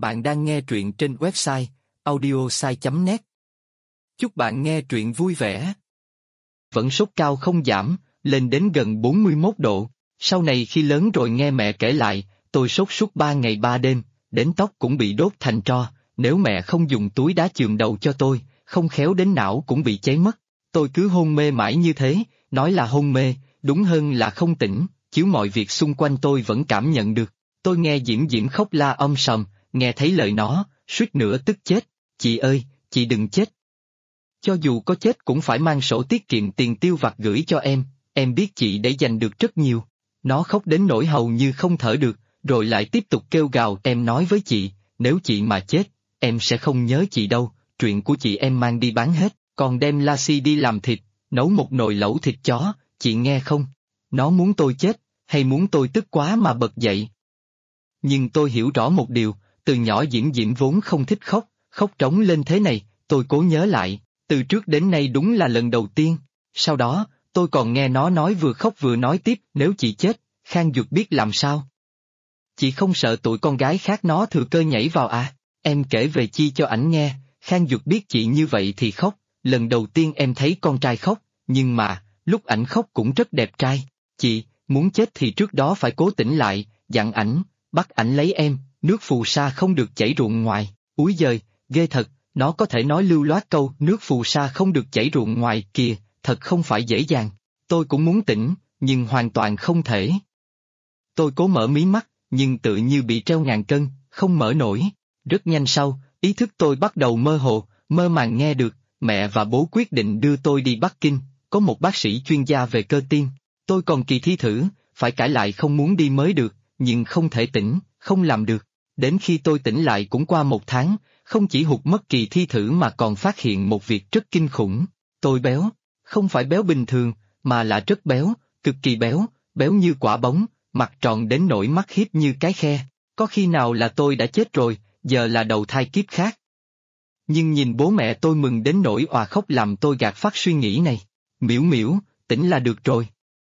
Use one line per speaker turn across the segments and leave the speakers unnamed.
Bạn đang nghe truyện trên website audiosai.net. Chúc bạn nghe truyện vui vẻ. Vẫn sốt cao không giảm, lên đến gần 41 độ. Sau này khi lớn rồi nghe mẹ kể lại, tôi sốt suốt 3 ngày 3 đêm, đến tóc cũng bị đốt thành tro. Nếu mẹ không dùng túi đá chườm đầu cho tôi, không khéo đến não cũng bị cháy mất. Tôi cứ hôn mê mãi như thế, nói là hôn mê, đúng hơn là không tỉnh, chiếu mọi việc xung quanh tôi vẫn cảm nhận được. Tôi nghe Diễm Diễm khóc la sòm, nghe thấy lời nó, suýt nữa tức chết. Chị ơi, chị đừng chết. Cho dù có chết cũng phải mang sổ tiết kiệm tiền tiêu vặt gửi cho em biết chị để dành được rất nhiều. Nó khóc đến nỗi hầu như không thở được, rồi lại tiếp tục kêu gào. Em nói với chị, nếu chị mà chết, em sẽ không nhớ chị đâu, chuyện của chị em mang đi bán hết, còn đem Lassie đi làm thịt, nấu một nồi lẩu thịt chó, chị nghe không? Nó muốn tôi chết, hay muốn tôi tức quá mà bật dậy. Nhưng tôi hiểu rõ một điều, từ nhỏ Diễm Diễm vốn không thích khóc, khóc trống lên thế này, tôi cố nhớ lại, từ trước đến nay đúng là lần đầu tiên. Sau đó, tôi còn nghe nó nói vừa khóc vừa nói tiếp, nếu chị chết, Khang Duật biết làm sao? Chị không sợ tụi con gái khác nó thừa cơ nhảy vào à? Em kể về chi cho ảnh nghe, Khang Duật biết chị như vậy thì khóc, lần đầu tiên em thấy con trai khóc, nhưng mà, lúc ảnh khóc cũng rất đẹp trai. Chị, muốn chết thì trước đó phải cố tỉnh lại, dặn ảnh, bắt ảnh lấy em, nước phù sa không được chảy ruộng ngoài. Úi giời, ghê thật, nó có thể nói lưu loát câu nước phù sa không được chảy ruộng ngoài kìa, thật không phải dễ dàng. Tôi cũng muốn tỉnh, nhưng hoàn toàn không thể. Tôi cố mở mí mắt, nhưng tự như bị treo ngàn cân, không mở nổi. Rất nhanh sau, ý thức tôi bắt đầu mơ hồ, mơ màng nghe được, mẹ và bố quyết định đưa tôi đi Bắc Kinh, có một bác sĩ chuyên gia về cơ tim. Tôi còn kỳ thi thử, phải cãi lại không muốn đi mới được, nhưng không thể tỉnh, không làm được. Đến khi tôi tỉnh lại cũng qua 1 tháng, không chỉ hụt mất kỳ thi thử mà còn phát hiện một việc rất kinh khủng. Tôi béo, không phải béo bình thường, mà là rất béo, cực kỳ béo, béo như quả bóng, mặt tròn đến nỗi mắt hiếp như cái khe. Có khi nào là tôi đã chết rồi, giờ là đầu thai kiếp khác. Nhưng nhìn bố mẹ tôi mừng đến nỗi òa khóc làm tôi gạt phát suy nghĩ này. Miễu Miễu, tỉnh là được rồi.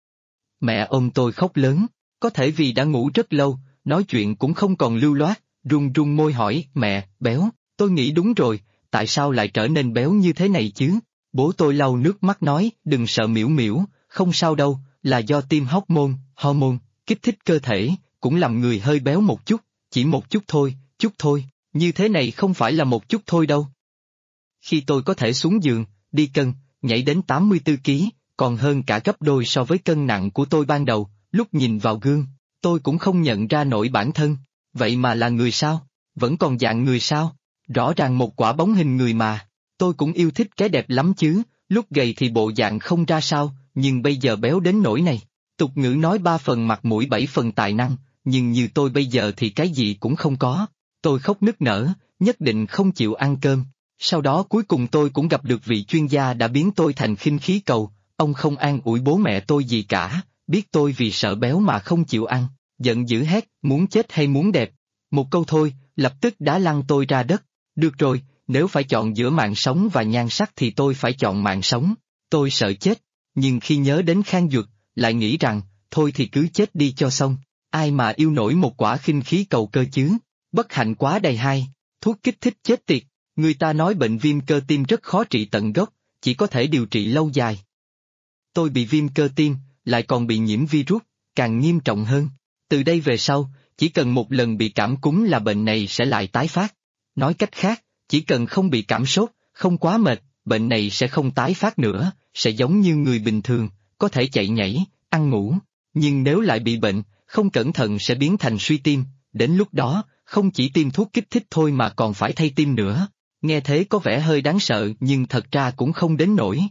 Mẹ ôm tôi khóc lớn, có thể vì đã ngủ rất lâu, nói chuyện cũng không còn lưu loát, run run môi hỏi, mẹ, béo, tôi nghĩ đúng rồi, tại sao lại trở nên béo như thế này chứ? Bố tôi lau nước mắt nói, đừng sợ Miễu Miễu, không sao đâu, là do tiêm hormone, kích thích cơ thể, cũng làm người hơi béo một chút, chỉ một chút thôi, như thế này không phải là một chút thôi đâu. Khi tôi có thể xuống giường, đi cân, nhảy đến 84 kg, còn hơn cả gấp đôi so với cân nặng của tôi ban đầu, lúc nhìn vào gương, tôi cũng không nhận ra nổi bản thân, vậy mà là người sao, vẫn còn dạng người sao, rõ ràng một quả bóng hình người mà, tôi cũng yêu thích cái đẹp lắm chứ, lúc gầy thì bộ dạng không ra sao, nhưng bây giờ béo đến nỗi này. Tục ngữ nói 3 phần mặt mũi 7 phần tài năng, nhưng như tôi bây giờ thì cái gì cũng không có. Tôi khóc nức nở, nhất định không chịu ăn cơm. Sau đó cuối cùng tôi cũng gặp được vị chuyên gia đã biến tôi thành khinh khí cầu, ông không an ủi bố mẹ tôi gì cả, biết tôi vì sợ béo mà không chịu ăn, giận dữ hét, muốn chết hay muốn đẹp. Một câu thôi, lập tức đá lăn tôi ra đất. Được rồi, nếu phải chọn giữa mạng sống và nhan sắc thì tôi phải chọn mạng sống. Tôi sợ chết, nhưng khi nhớ đến Khang Duật, lại nghĩ rằng, thôi thì cứ chết đi cho xong, ai mà yêu nổi một quả khinh khí cầu cơ chứ, bất hạnh quá đầy hai, thuốc kích thích chết tiệt, người ta nói bệnh viêm cơ tim rất khó trị tận gốc, chỉ có thể điều trị lâu dài. Tôi bị viêm cơ tim, lại còn bị nhiễm virus, càng nghiêm trọng hơn, từ đây về sau, chỉ cần một lần bị cảm cúm là bệnh này sẽ lại tái phát. Nói cách khác, chỉ cần không bị cảm sốt, không quá mệt, bệnh này sẽ không tái phát nữa, sẽ giống như người bình thường, có thể chạy nhảy, ăn ngủ, nhưng nếu lại bị bệnh, không cẩn thận sẽ biến thành suy tim, đến lúc đó, không chỉ tiêm thuốc kích thích thôi mà còn phải thay tim nữa. Nghe thế có vẻ hơi đáng sợ nhưng thật ra cũng không đến nỗi.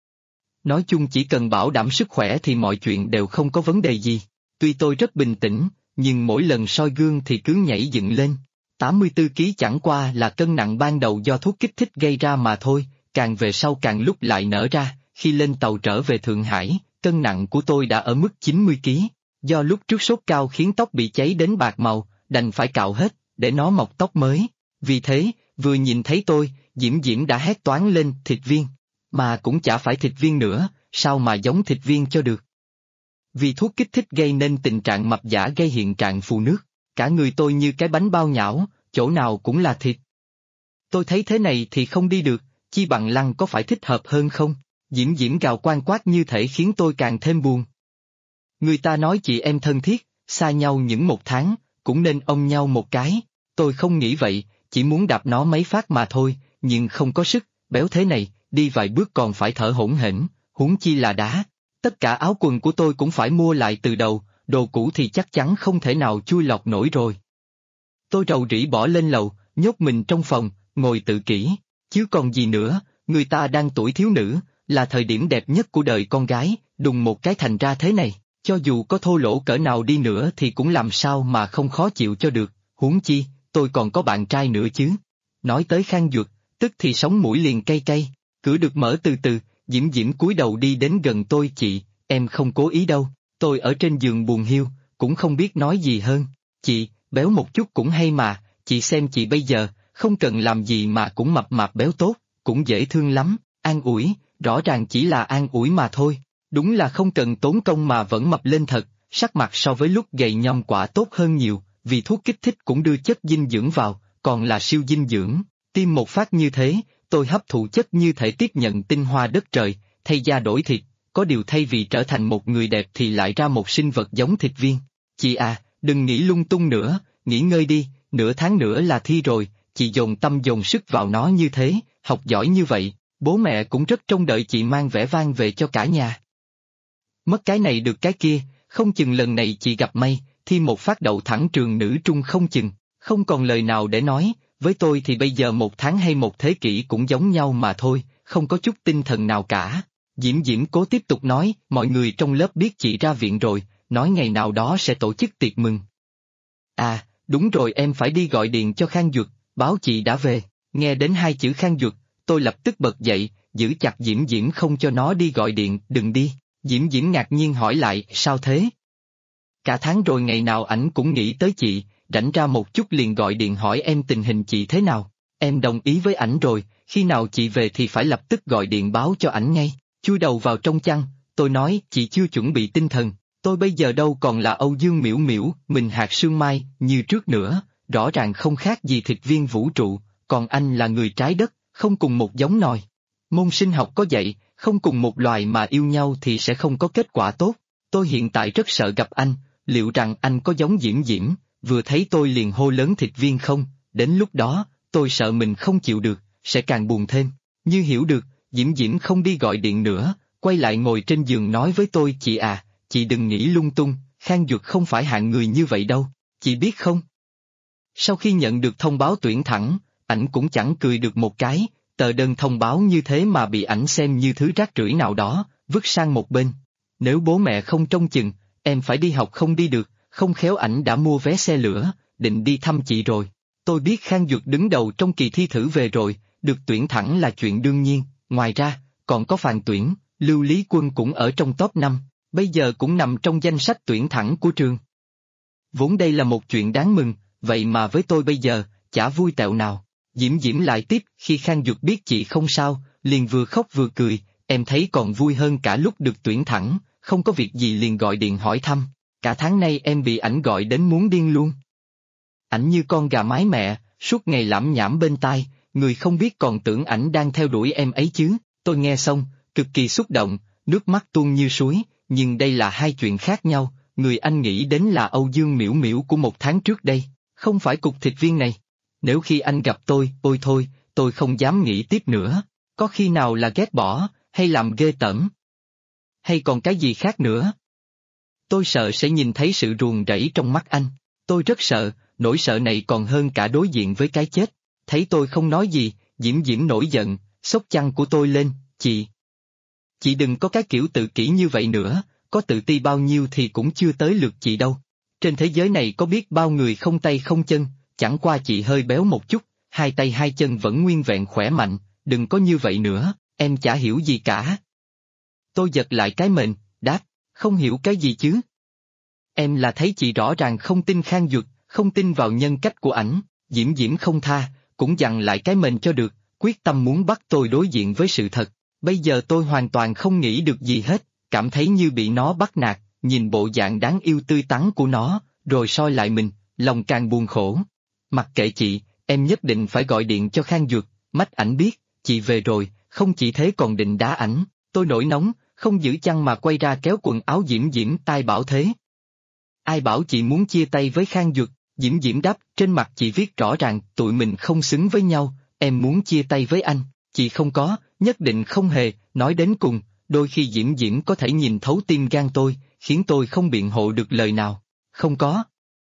Nói chung chỉ cần bảo đảm sức khỏe thì mọi chuyện đều không có vấn đề gì. Tuy tôi rất bình tĩnh, nhưng mỗi lần soi gương thì cứ nhảy dựng lên. 84 kg chẳng qua là cân nặng ban đầu do thuốc kích thích gây ra mà thôi, càng về sau càng lúc lại nở ra. Khi lên tàu trở về Thượng Hải, cân nặng của tôi đã ở mức 90 kg. Do lúc trước sốt cao khiến tóc bị cháy đến bạc màu, đành phải cạo hết, để nó mọc tóc mới. Vì thế, vừa nhìn thấy tôi, Diễm Diễm đã hét toáng lên thịt viên. Mà cũng chả phải thịt viên nữa, sao mà giống thịt viên cho được. Vì thuốc kích thích gây nên tình trạng mập giả gây hiện trạng phù nước. Cả người tôi như cái bánh bao nhão, chỗ nào cũng là thịt. Tôi thấy thế này thì không đi được, chi bằng Lăng có phải thích hợp hơn không? Diễm Diễm gào quan quát như thể khiến tôi càng thêm buồn. Người ta nói chị em thân thiết, xa nhau những 1 tháng, cũng nên ôm nhau một cái. Tôi không nghĩ vậy, chỉ muốn đạp nó mấy phát mà thôi, nhưng không có sức, béo thế này, đi vài bước còn phải thở hổn hển, huống chi là đá. Tất cả áo quần của tôi cũng phải mua lại từ đầu, đồ cũ thì chắc chắn không thể nào chui lọt nổi rồi. Tôi rầu rĩ bỏ lên lầu, nhốt mình trong phòng, ngồi tự kỷ, chứ còn gì nữa, người ta đang tuổi thiếu nữ, là thời điểm đẹp nhất của đời con gái, đùng một cái thành ra thế này, cho dù có thô lỗ cỡ nào đi nữa thì cũng làm sao mà không khó chịu cho được, huống chi, tôi còn có bạn trai nữa chứ. Nói tới Khang Duật, tức thì sống mũi liền cay cay, cửa được mở từ từ, Diễm Diễm cúi đầu đi đến gần tôi. Chị, em không cố ý đâu, tôi ở trên giường buồn hiu, cũng không biết nói gì hơn. Chị, béo một chút cũng hay mà, chị xem chị bây giờ, không cần làm gì mà cũng mập mạp béo tốt, cũng dễ thương lắm, an ủi, rõ ràng chỉ là an ủi mà thôi. Đúng là không cần tốn công mà vẫn mập lên thật, sắc mặt so với lúc gầy nhom quả tốt hơn nhiều, vì thuốc kích thích cũng đưa chất dinh dưỡng vào, còn là siêu dinh dưỡng. Tiêm một phát như thế, tôi hấp thụ chất như thể tiếp nhận tinh hoa đất trời, thay da đổi thịt, có điều thay vì trở thành một người đẹp thì lại ra một sinh vật giống thịt viên. Chị à, đừng nghĩ lung tung nữa, nghỉ ngơi đi, nửa tháng nữa là thi rồi, chị dồn tâm dồn sức vào nó như thế, học giỏi như vậy, bố mẹ cũng rất trông đợi chị mang vẻ vang về cho cả nhà. Mất cái này được cái kia, không chừng lần này chị gặp may, thi một phát đậu thẳng trường nữ trung không chừng, không còn lời nào để nói, với tôi thì bây giờ 1 tháng hay 1 thế kỷ cũng giống nhau mà thôi, không có chút tinh thần nào cả. Diễm Diễm cố tiếp tục nói, mọi người trong lớp biết chị ra viện rồi, nói ngày nào đó sẽ tổ chức tiệc mừng. À, đúng rồi, em phải đi gọi điện cho Khang Duật, báo chị đã về. Nghe đến 2 chữ Khang Duật, tôi lập tức bật dậy, giữ chặt Diễm Diễm không cho nó đi gọi điện. Đừng đi. Diễm Diễm ngạc nhiên hỏi lại, sao thế? Cả tháng rồi ngày nào ảnh cũng nghĩ tới chị, rảnh ra một chút liền gọi điện hỏi em tình hình chị thế nào. Em đồng ý với ảnh rồi, khi nào chị về thì phải lập tức gọi điện báo cho ảnh ngay. Chui đầu vào trong chăn, tôi nói chị chưa chuẩn bị tinh thần, tôi bây giờ đâu còn là Âu Dương Miễu Miễu, mình hạt sương mai, như trước nữa, rõ ràng không khác gì thịt viên vũ trụ, còn anh là người trái đất, không cùng một giống nòi. Môn sinh học có dạy, không cùng một loài mà yêu nhau thì sẽ không có kết quả tốt. Tôi hiện tại rất sợ gặp anh, liệu rằng anh có giống Diễm Diễm, vừa thấy tôi liền hô lớn thịt viên không, đến lúc đó, tôi sợ mình không chịu được, sẽ càng buồn thêm. Như hiểu được, Diễm Diễm không đi gọi điện nữa, quay lại ngồi trên giường nói với tôi, chị à, chị đừng nghĩ lung tung, Khang Duật không phải hạng người như vậy đâu, chị biết không? Sau khi nhận được thông báo tuyển thẳng, ảnh cũng chẳng cười được một cái, tờ đơn thông báo như thế mà bị ảnh xem như thứ rác rưởi nào đó, vứt sang một bên. Nếu bố mẹ không trông chừng, em phải đi học không đi được, không khéo ảnh đã mua vé xe lửa, định đi thăm chị rồi. Tôi biết Khang Duật đứng đầu trong kỳ thi thử về rồi, được tuyển thẳng là chuyện đương nhiên, ngoài ra, còn có Phàn Tuyển, Lưu Lý Quân cũng ở trong top 5, bây giờ cũng nằm trong danh sách tuyển thẳng của trường. Vốn đây là một chuyện đáng mừng, vậy mà với tôi bây giờ, chả vui tẹo nào. Diễm Diễm lại tiếp, khi Khang Duật biết chị không sao, liền vừa khóc vừa cười, em thấy còn vui hơn cả lúc được tuyển thẳng, không có việc gì liền gọi điện hỏi thăm, cả tháng nay em bị ảnh gọi đến muốn điên luôn. Ảnh như con gà mái mẹ, suốt ngày lảm nhảm bên tai, người không biết còn tưởng ảnh đang theo đuổi em ấy chứ. Tôi nghe xong, cực kỳ xúc động, nước mắt tuôn như suối, nhưng đây là hai chuyện khác nhau, người anh nghĩ đến là Âu Dương Miễu Miễu của 1 tháng trước đây, không phải cục thịt viên này. Nếu khi anh gặp tôi, ôi thôi, tôi không dám nghĩ tiếp nữa, có khi nào là ghét bỏ, hay làm ghê tởm, hay còn cái gì khác nữa. Tôi sợ sẽ nhìn thấy sự ruồng rẫy trong mắt anh, tôi rất sợ, nỗi sợ này còn hơn cả đối diện với cái chết. Thấy tôi không nói gì, Diễm Diễm nổi giận, xốc chăn của tôi lên, chị đừng có cái kiểu tự kỷ như vậy nữa, có tự ti bao nhiêu thì cũng chưa tới lượt chị đâu. Trên thế giới này có biết bao người không tay không chân, chẳng qua chị hơi béo một chút, 2 tay 2 chân vẫn nguyên vẹn khỏe mạnh, đừng có như vậy nữa, em chả hiểu gì cả. Tôi giật lại cái mền, đáp, không hiểu cái gì chứ? Em là thấy chị rõ ràng không tin Khang Duật, không tin vào nhân cách của ảnh. Diễm Diễm không tha, cũng dằn lại cái mền cho được, quyết tâm muốn bắt tôi đối diện với sự thật. Bây giờ tôi hoàn toàn không nghĩ được gì hết, cảm thấy như bị nó bắt nạt, nhìn bộ dạng đáng yêu tươi tắn của nó, rồi soi lại mình, lòng càng buồn khổ. Mặc kệ chị, em nhất định phải gọi điện cho Khang Duật, mách ảnh biết, chị về rồi, không chỉ thế còn định đá ảnh. Tôi nổi nóng, không giữ chăn mà quay ra kéo quần áo Diễm Diễm tai bảo thế. Ai bảo chị muốn chia tay với Khang Duật? Diễm Diễm đáp, trên mặt chị viết rõ ràng tụi mình không xứng với nhau, em muốn chia tay với anh, chị không có, nhất định không hề, nói đến cùng, đôi khi Diễm Diễm có thể nhìn thấu tim gan tôi, khiến tôi không biện hộ được lời nào, không có.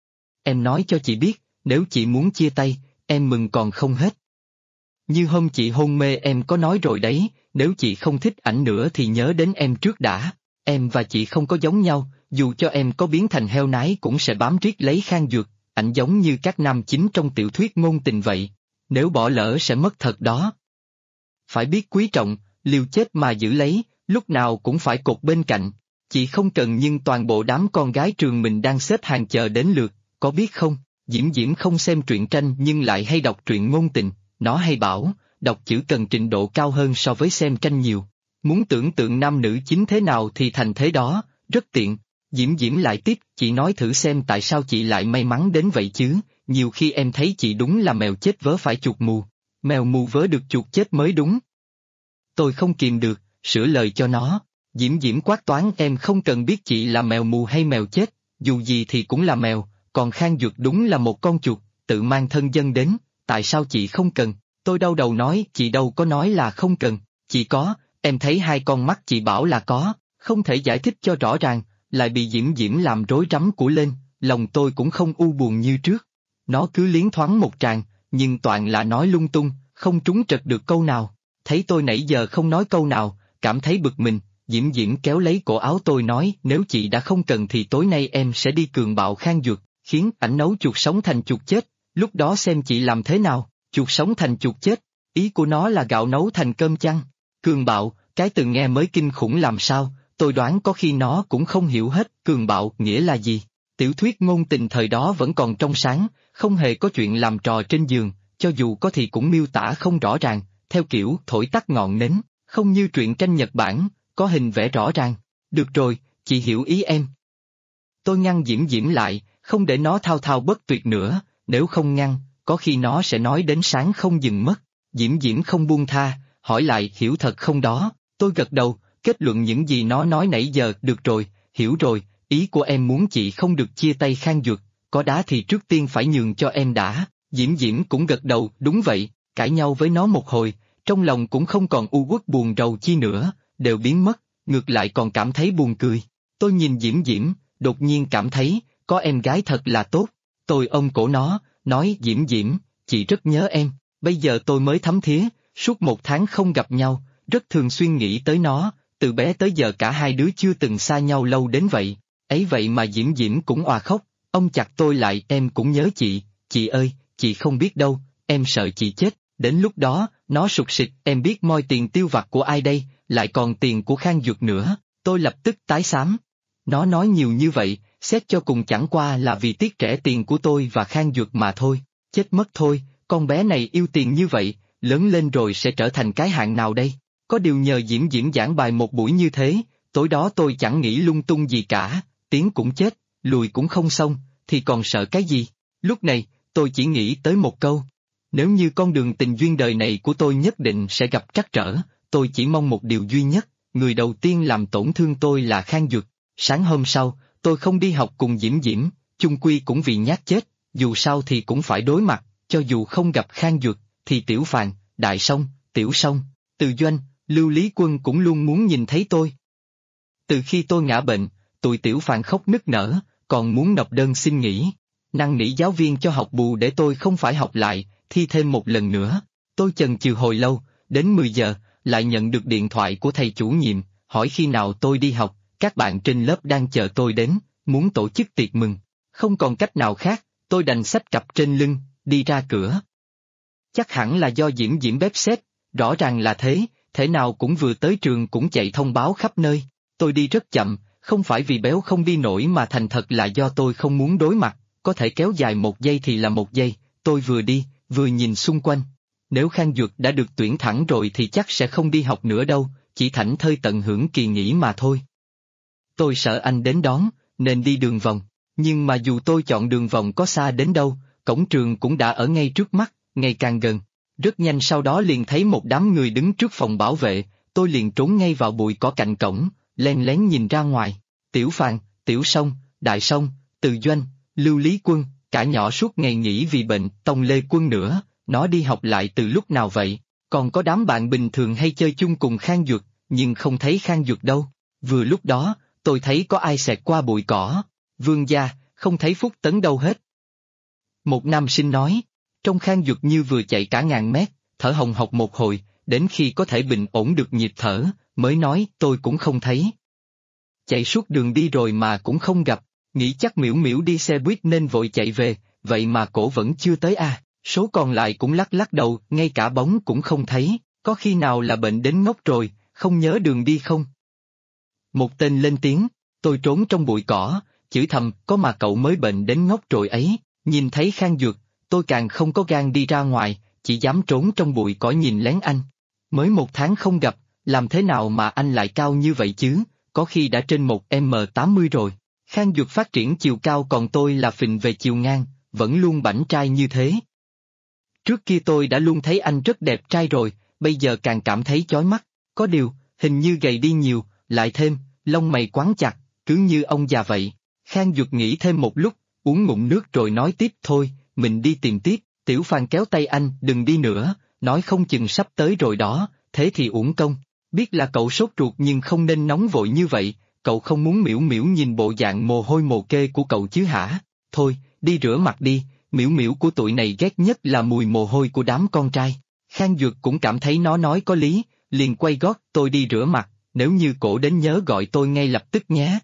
Em nói cho chị biết, nếu chị muốn chia tay, em mừng còn không hết. Như hôm chị hôn mê em có nói rồi đấy, nếu chị không thích ảnh nữa thì nhớ đến em trước đã, em và chị không có giống nhau, dù cho em có biến thành heo nái cũng sẽ bám riết lấy Khang Duật, ảnh giống như các nam chính trong tiểu thuyết ngôn tình vậy, nếu bỏ lỡ sẽ mất thật đó. Phải biết quý trọng, liều chết mà giữ lấy, lúc nào cũng phải cột bên cạnh, chị không cần nhưng toàn bộ đám con gái trường mình đang xếp hàng chờ đến lượt, có biết không, Diễm Diễm không xem truyện tranh nhưng lại hay đọc truyện ngôn tình, nó hay bảo, đọc chữ cần trình độ cao hơn so với xem tranh nhiều. Muốn tưởng tượng nam nữ chính thế nào thì thành thế đó, rất tiện. Diễm Diễm lại tiếp, chị nói thử xem tại sao chị lại may mắn đến vậy chứ, nhiều khi em thấy chị đúng là mèo chết vớ phải chuột mù. Mèo mù vớ được chuột chết mới đúng. Tôi không kìm được, sửa lời cho nó. Diễm Diễm quát toán em không cần biết chị là mèo mù hay mèo chết, dù gì thì cũng là mèo, còn Khang Duật đúng là một con chuột, tự mang thân dân đến, tại sao chị không cần? Tôi đau đầu nói chị đâu có nói là không cần, chị có, em thấy hai con mắt chị bảo là có, không thể giải thích cho rõ ràng, lại bị Diễm Diễm làm rối rắm của lên, lòng tôi cũng không u buồn như trước. Nó cứ liến thoáng một tràng, nhưng toàn là nói lung tung, không trúng trật được câu nào. Thấy tôi nãy giờ không nói câu nào, cảm thấy bực mình, Diễm Diễm kéo lấy cổ áo tôi nói nếu chị đã không cần thì tối nay em sẽ đi cường bạo Khang Duật, khiến ảnh nấu chuột sống thành chuột chết, lúc đó xem chị làm thế nào, chuột sống thành chuột chết, ý của nó là gạo nấu thành cơm chăng? Cường bạo, cái từ nghe mới kinh khủng làm sao, tôi đoán có khi nó cũng không hiểu hết cường bạo nghĩa là gì. Tiểu thuyết ngôn tình thời đó vẫn còn trong sáng, không hề có chuyện làm trò trên giường, cho dù có thì cũng miêu tả không rõ ràng, theo kiểu thổi tắt ngọn nến, không như truyện tranh Nhật Bản, có hình vẽ rõ ràng. Được rồi, chị hiểu ý em. Tôi ngăn Diễm Diễm lại, không để nó thao thao bất tuyệt nữa, nếu không ngăn, có khi nó sẽ nói đến sáng không dừng mất. Diễm Diễm không buông tha, hỏi lại hiểu thật không đó, tôi gật đầu, kết luận những gì nó nói nãy giờ, được rồi, hiểu rồi, ý của em muốn chị không được chia tay Khang Duật, có đá thì trước tiên phải nhường cho em đã. Diễm Diễm cũng gật đầu, đúng vậy, cãi nhau với nó một hồi, trong lòng cũng không còn u uất buồn rầu chi nữa, đều biến mất, ngược lại còn cảm thấy buồn cười. Tôi nhìn Diễm Diễm, đột nhiên cảm thấy, có em gái thật là tốt. Tôi ôm cổ nó, nói Diễm Diễm, chị rất nhớ em, bây giờ tôi mới thấm thía, suốt 1 tháng không gặp nhau, rất thường xuyên nghĩ tới nó, từ bé tới giờ cả hai đứa chưa từng xa nhau lâu đến vậy, ấy vậy mà Diễm Diễm cũng òa khóc, ông chặt tôi lại em cũng nhớ chị ơi, chị không biết đâu, em sợ chị chết, đến lúc đó, nó sụt sịt em biết moi tiền tiêu vặt của ai đây, lại còn tiền của Khang Duật nữa, tôi lập tức tái xám. Nó nói nhiều như vậy, xét cho cùng chẳng qua là vì tiếc rẻ tiền của tôi và Khang Duật mà thôi, chết mất thôi, con bé này yêu tiền như vậy, lớn lên rồi sẽ trở thành cái hạng nào đây? Có điều nhờ Diễm Diễm giảng bài một buổi như thế, tối đó tôi chẳng nghĩ lung tung gì cả, tiến cũng chết, lùi cũng không xong, thì còn sợ cái gì? Lúc này, tôi chỉ nghĩ tới một câu. Nếu như con đường tình duyên đời này của tôi nhất định sẽ gặp trắc trở, tôi chỉ mong một điều duy nhất, người đầu tiên làm tổn thương tôi là Khang Duật. Sáng hôm sau, tôi không đi học cùng Diễm Diễm, chung quy cũng vì nhát chết, dù sao thì cũng phải đối mặt, cho dù không gặp Khang Duật, thì Tiểu Phàn, Đại Song, Tiểu Song, Từ Doanh, Lưu Lý Quân cũng luôn muốn nhìn thấy tôi. Từ khi tôi ngã bệnh, tụi Tiểu Phàn khóc nức nở, còn muốn nộp đơn xin nghỉ, năn nỉ giáo viên cho học bù để tôi không phải học lại, thi thêm một lần nữa. Tôi chần chừ hồi lâu, đến 10 giờ, lại nhận được điện thoại của thầy chủ nhiệm, hỏi khi nào tôi đi học, các bạn trên lớp đang chờ tôi đến, muốn tổ chức tiệc mừng. Không còn cách nào khác, tôi đành xách cặp trên lưng, đi ra cửa. Chắc hẳn là do Diễm Diễm bếp xếp, rõ ràng là thế, thể nào cũng vừa tới trường cũng chạy thông báo khắp nơi. Tôi đi rất chậm, không phải vì béo không đi nổi mà thành thật là do tôi không muốn đối mặt, có thể kéo dài 1 giây thì là 1 giây, tôi vừa đi, vừa nhìn xung quanh. Nếu Khang Duật đã được tuyển thẳng rồi thì chắc sẽ không đi học nữa đâu, chỉ thảnh thơi tận hưởng kỳ nghỉ mà thôi. Tôi sợ anh đến đón, nên đi đường vòng, nhưng mà dù tôi chọn đường vòng có xa đến đâu, cổng trường cũng đã ở ngay trước mắt, ngày càng gần. Rất nhanh sau đó liền thấy một đám người đứng trước phòng bảo vệ, tôi liền trốn ngay vào bụi cỏ cạnh cổng, len lén nhìn ra ngoài. Tiểu Phàn, Tiểu Song, Đại Song, Từ Doanh, Lưu Lý Quân, cả nhỏ suốt ngày nghỉ vì bệnh, Tông Lê Quân nữa, nó đi học lại từ lúc nào vậy? Còn có đám bạn bình thường hay chơi chung cùng Khang Duật, nhưng không thấy Khang Duật đâu. Vừa lúc đó, tôi thấy có ai xẹt qua bụi cỏ. Vương gia, không thấy Phúc Tấn đâu hết. Một nam sinh nói, trong Khang Duật như vừa chạy cả ngàn mét, thở hồng hộc một hồi, đến khi có thể bình ổn được nhịp thở, mới nói tôi cũng không thấy. Chạy suốt đường đi rồi mà cũng không gặp, nghĩ chắc Miễu Miễu đi xe buýt nên vội chạy về, vậy mà cổ vẫn chưa tới à, số còn lại cũng lắc lắc đầu, ngay cả bóng cũng không thấy, có khi nào là bệnh đến ngốc rồi, không nhớ đường đi không? Một tên lên tiếng, tôi trốn trong bụi cỏ, chửi thầm, có mà cậu mới bệnh đến ngốc rồi ấy, nhìn thấy Khang Duật, tôi càng không có gan đi ra ngoài, chỉ dám trốn trong bụi cỏ nhìn lén anh. Mới 1 tháng không gặp, làm thế nào mà anh lại cao như vậy chứ, có khi đã trên 1m80 rồi. Khang Duật phát triển chiều cao còn tôi là phình về chiều ngang, vẫn luôn bảnh trai như thế. Trước kia tôi đã luôn thấy anh rất đẹp trai rồi, bây giờ càng cảm thấy chói mắt, có điều, hình như gầy đi nhiều, lại thêm, lông mày quắn chặt, cứ như ông già vậy. Khang Duật nghĩ thêm một lúc, uống ngụm nước rồi nói tiếp thôi, mình đi tìm tiếp. Tiểu Phàn kéo tay anh, đừng đi nữa, nói không chừng sắp tới rồi đó, thế thì uổng công. Biết là cậu sốt ruột nhưng không nên nóng vội như vậy, cậu không muốn Miễu Miễu nhìn bộ dạng mồ hôi mồ kê của cậu chứ hả? Thôi, đi rửa mặt đi, Miễu Miễu của tụi này ghét nhất là mùi mồ hôi của đám con trai. Khang Duật cũng cảm thấy nó nói có lý, liền quay gót, tôi đi rửa mặt, nếu như cổ đến nhớ gọi tôi ngay lập tức nhé,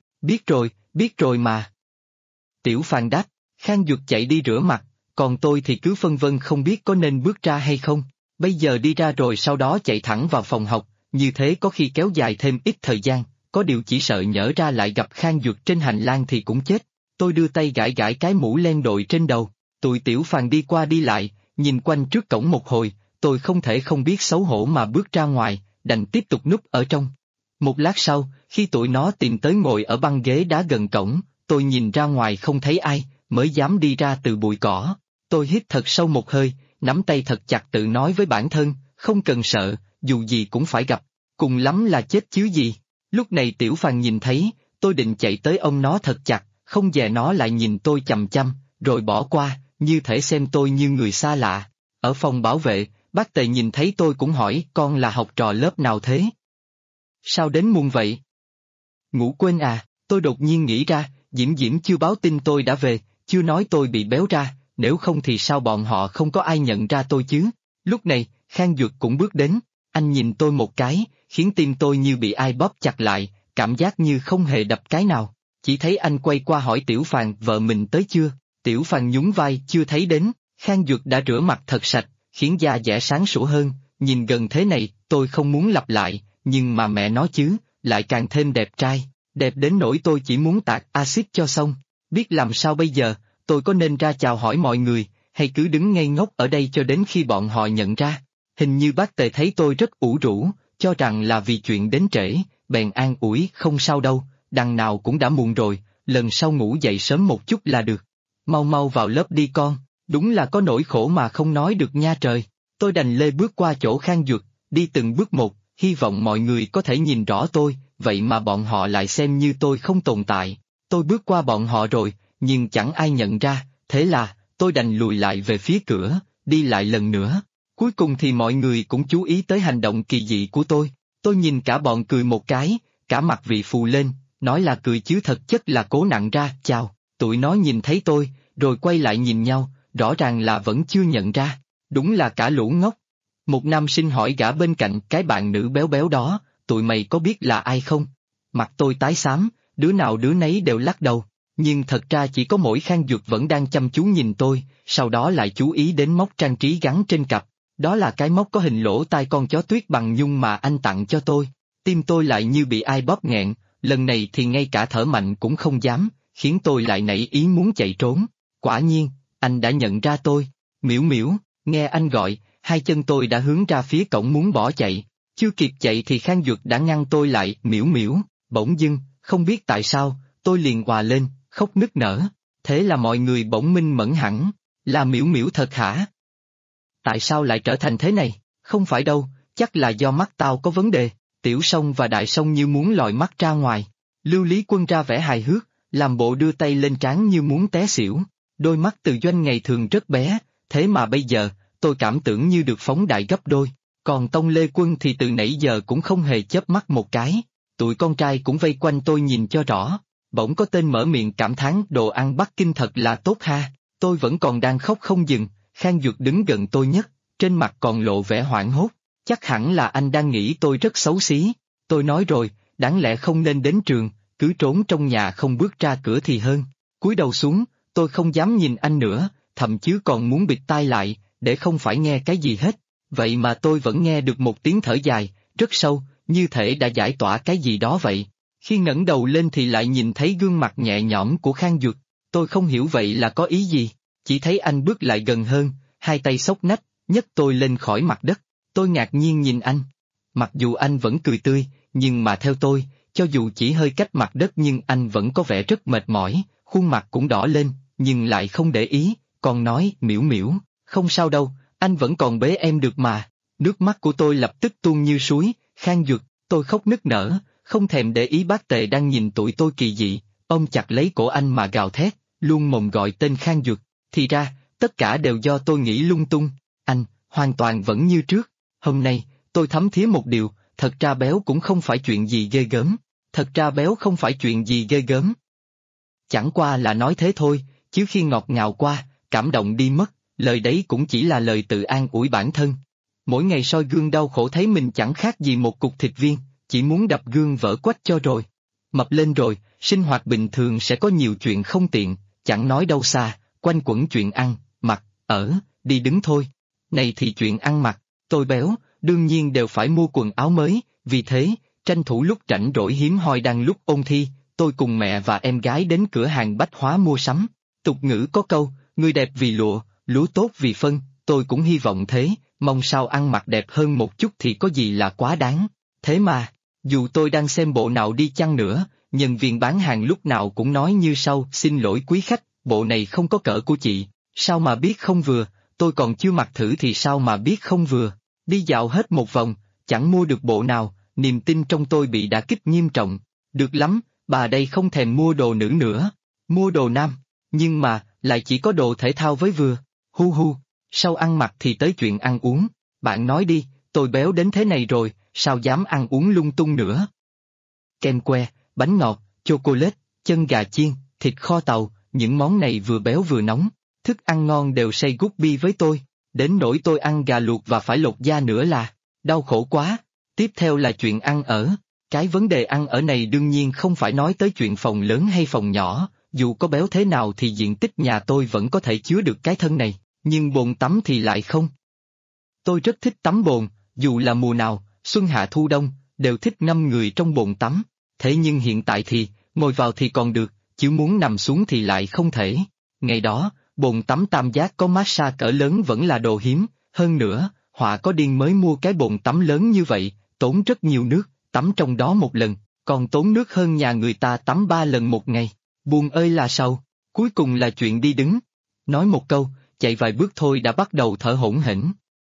biết rồi mà. Tiểu Phàn đáp, Khang Duật chạy đi rửa mặt, còn tôi thì cứ phân vân không biết có nên bước ra hay không, bây giờ đi ra rồi sau đó chạy thẳng vào phòng học, như thế có khi kéo dài thêm ít thời gian, có điều chỉ sợ nhỡ ra lại gặp Khang Duật trên hành lang thì cũng chết. Tôi đưa tay gãi gãi cái mũ len đội trên đầu, tụi Tiểu Phàn đi qua đi lại, nhìn quanh trước cổng một hồi, tôi không thể không biết xấu hổ mà bước ra ngoài, đành tiếp tục núp ở trong. Một lát sau, khi tụi nó tìm tới ngồi ở băng ghế đá gần cổng, tôi nhìn ra ngoài không thấy ai, mới dám đi ra từ bụi cỏ. Tôi hít thật sâu một hơi, nắm tay thật chặt tự nói với bản thân, không cần sợ, dù gì cũng phải gặp, cùng lắm là chết chứ gì. Lúc này Tiểu Phàn nhìn thấy, tôi định chạy tới ôm nó thật chặt, không dè nó lại nhìn tôi chằm chằm, rồi bỏ qua, như thể xem tôi như người xa lạ. Ở phòng bảo vệ, bác Tề nhìn thấy tôi cũng hỏi con là học trò lớp nào thế? Sao đến muộn vậy? Ngủ quên à, tôi đột nhiên nghĩ ra, Diễm Diễm chưa báo tin tôi đã về, chưa nói tôi bị béo ra, nếu không thì sao bọn họ không có ai nhận ra tôi chứ? Lúc này, Khang Duật cũng bước đến, anh nhìn tôi một cái, khiến tim tôi như bị ai bóp chặt lại, cảm giác như không hề đập cái nào. Chỉ thấy anh quay qua hỏi Tiểu Phàn vợ mình tới chưa, Tiểu Phàn nhún vai chưa thấy đến, Khang Duật đã rửa mặt thật sạch, khiến da dẻ sáng sủa hơn, nhìn gần thế này tôi không muốn lặp lại, nhưng mà mẹ nó chứ, lại càng thêm đẹp trai, đẹp đến nỗi tôi chỉ muốn tạt axit cho xong, biết làm sao bây giờ, tôi có nên ra chào hỏi mọi người, hay cứ đứng ngây ngốc ở đây cho đến khi bọn họ nhận ra. Hình như bác Tề thấy tôi rất ủ rũ, cho rằng là vì chuyện đến trễ, bèn an ủi không sao đâu, đằng nào cũng đã muộn rồi, lần sau ngủ dậy sớm một chút là được. Mau mau vào lớp đi con, đúng là có nỗi khổ mà không nói được nha trời. Tôi đành lê bước qua chỗ Khang Duật, đi từng bước một, hy vọng mọi người có thể nhìn rõ tôi, vậy mà bọn họ lại xem như tôi không tồn tại. Tôi bước qua bọn họ rồi, nhưng chẳng ai nhận ra, thế là, tôi đành lùi lại về phía cửa, đi lại lần nữa. Cuối cùng thì mọi người cũng chú ý tới hành động kỳ dị của tôi nhìn cả bọn cười một cái, cả mặt vị phù lên, nói là cười chứ thực chất là cố nặn ra, chào, tụi nó nhìn thấy tôi, rồi quay lại nhìn nhau, rõ ràng là vẫn chưa nhận ra, đúng là cả lũ ngốc. Một nam sinh hỏi gã bên cạnh cái bạn nữ béo béo đó, tụi mày có biết là ai không? Mặt tôi tái xám, đứa nào đứa nấy đều lắc đầu, nhưng thật ra chỉ có mỗi Khang Duật vẫn đang chăm chú nhìn tôi, sau đó lại chú ý đến móc trang trí gắn trên cặp. Đó là cái móc có hình lỗ tai con chó tuyết bằng nhung mà anh tặng cho tôi. Tim tôi lại như bị ai bóp nghẹn, lần này thì ngay cả thở mạnh cũng không dám, khiến tôi lại nảy ý muốn chạy trốn. Quả nhiên, anh đã nhận ra tôi. Miễu Miễu, nghe anh gọi, hai chân tôi đã hướng ra phía cổng muốn bỏ chạy. Chưa kịp chạy thì Khang Duật đã ngăn tôi lại. Miễu Miễu, bỗng dưng, không biết tại sao, tôi liền òa lên, khóc nức nở. Thế là mọi người bỗng minh mẫn hẳn. Là Miễu Miễu thật hả? Tại sao lại trở thành thế này? Không phải đâu, chắc là do mắt tao có vấn đề. Tiểu Song và Đại Song như muốn lòi mắt ra ngoài. Lưu Lý Quân ra vẻ hài hước, làm bộ đưa tay lên trán như muốn té xỉu. Đôi mắt Từ Doanh ngày thường rất bé, thế mà bây giờ, tôi cảm tưởng như được phóng đại gấp đôi. Còn Tông Lê Quân thì từ nãy giờ cũng không hề chớp mắt một cái. Tụi con trai cũng vây quanh tôi nhìn cho rõ. Bỗng có tên mở miệng cảm thán đồ ăn Bắc Kinh thật là tốt ha. Tôi vẫn còn đang khóc không dừng, Khang Duật đứng gần tôi nhất, trên mặt còn lộ vẻ hoảng hốt. Chắc hẳn là anh đang nghĩ tôi rất xấu xí. Tôi nói rồi, đáng lẽ không nên đến trường, cứ trốn trong nhà không bước ra cửa thì hơn. Cúi đầu xuống, tôi không dám nhìn anh nữa, thậm chí còn muốn bịt tai lại, để không phải nghe cái gì hết. Vậy mà tôi vẫn nghe được một tiếng thở dài, rất sâu, như thể đã giải tỏa cái gì đó vậy. Khi ngẩng đầu lên thì lại nhìn thấy gương mặt nhẹ nhõm của Khang Duật. Tôi không hiểu vậy là có ý gì, chỉ thấy anh bước lại gần hơn, hai tay xốc nách, nhấc tôi lên khỏi mặt đất. Tôi ngạc nhiên nhìn anh. Mặc dù anh vẫn cười tươi, nhưng mà theo tôi, cho dù chỉ hơi cách mặt đất nhưng anh vẫn có vẻ rất mệt mỏi, khuôn mặt cũng đỏ lên, nhưng lại không để ý, còn nói Miễu Miễu, không sao đâu, anh vẫn còn bế em được mà. Nước mắt của tôi lập tức tuôn như suối. Khang Duật, tôi khóc nức nở, không thèm để ý bác Tề đang nhìn tụi tôi kỳ dị, ôm chặt lấy cổ anh mà gào thét, luôn mồm gọi tên Khang Duật. Thì ra, tất cả đều do tôi nghĩ lung tung. Anh, hoàn toàn vẫn như trước. Hôm nay, tôi thấm thía một điều, thật ra béo cũng không phải chuyện gì ghê gớm. Thật ra béo không phải chuyện gì ghê gớm. Chẳng qua là nói thế thôi, chứ khi ngọt ngào qua, cảm động đi mất, lời đấy cũng chỉ là lời tự an ủi bản thân. Mỗi ngày soi gương đau khổ thấy mình chẳng khác gì một cục thịt viên, chỉ muốn đập gương vỡ quách cho rồi. Mập lên rồi, sinh hoạt bình thường sẽ có nhiều chuyện không tiện, chẳng nói đâu xa, quanh quẩn chuyện ăn, mặc, ở, đi đứng thôi. Này thì chuyện ăn mặc, tôi béo, đương nhiên đều phải mua quần áo mới, vì thế, tranh thủ lúc rảnh rỗi hiếm hoi đang lúc ôn thi, tôi cùng mẹ và em gái đến cửa hàng bách hóa mua sắm. Tục ngữ có câu, người đẹp vì lụa, lúa tốt vì phân, tôi cũng hy vọng thế, mong sao ăn mặc đẹp hơn một chút thì có gì là quá đáng. Thế mà, dù tôi đang xem bộ nào đi chăng nữa, nhân viên bán hàng lúc nào cũng nói như sau, xin lỗi quý khách, bộ này không có cỡ của chị, sao mà biết không vừa, tôi còn chưa mặc thử thì sao mà biết không vừa. Đi dạo hết một vòng, chẳng mua được bộ nào, niềm tin trong tôi bị đả kích nghiêm trọng. Được lắm, bà đây không thèm mua đồ nữ nữa, mua đồ nam, nhưng mà, lại chỉ có đồ thể thao với vừa. Hu hu, sau ăn mặc thì tới chuyện ăn uống, bạn nói đi, tôi béo đến thế này rồi, sao dám ăn uống lung tung nữa. Kem que, bánh ngọt, chocolate, chân gà chiên, thịt kho tàu, những món này vừa béo vừa nóng, thức ăn ngon đều say gút bi với tôi, đến nỗi tôi ăn gà luộc và phải lột da nữa là, đau khổ quá. Tiếp theo là chuyện ăn ở, cái vấn đề ăn ở này đương nhiên không phải nói tới chuyện phòng lớn hay phòng nhỏ, dù có béo thế nào thì diện tích nhà tôi vẫn có thể chứa được cái thân này, nhưng bồn tắm thì lại không. Tôi rất thích tắm bồn, dù là mùa nào, xuân hạ thu đông, đều thích ngâm người trong bồn tắm, thế nhưng hiện tại thì, ngồi vào thì còn được, chứ muốn nằm xuống thì lại không thể. Ngày đó, bồn tắm tam giác có massage cỡ lớn vẫn là đồ hiếm, hơn nữa, Họa có điên mới mua cái bồn tắm lớn như vậy, tốn rất nhiều nước, tắm trong đó một lần, còn tốn nước hơn nhà người ta tắm 3 lần một ngày. Buồn ơi là sầu, cuối cùng là chuyện đi đứng. Nói một câu, chạy vài bước thôi đã bắt đầu thở hổn hển.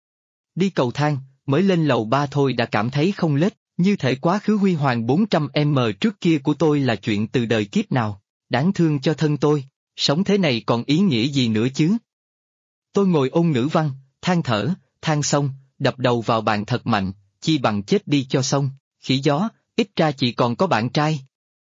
Đi cầu thang, mới lên lầu 3 thôi đã cảm thấy không lết, như thể quá khứ huy hoàng 400m trước kia của tôi là chuyện từ đời kiếp nào. Đáng thương cho thân tôi, sống thế này còn ý nghĩa gì nữa chứ? Tôi ngồi ôn ngữ văn, than thở, than xong, đập đầu vào bàn thật mạnh, chi bằng chết đi cho xong, khỉ gió, ít ra chị còn có bạn trai.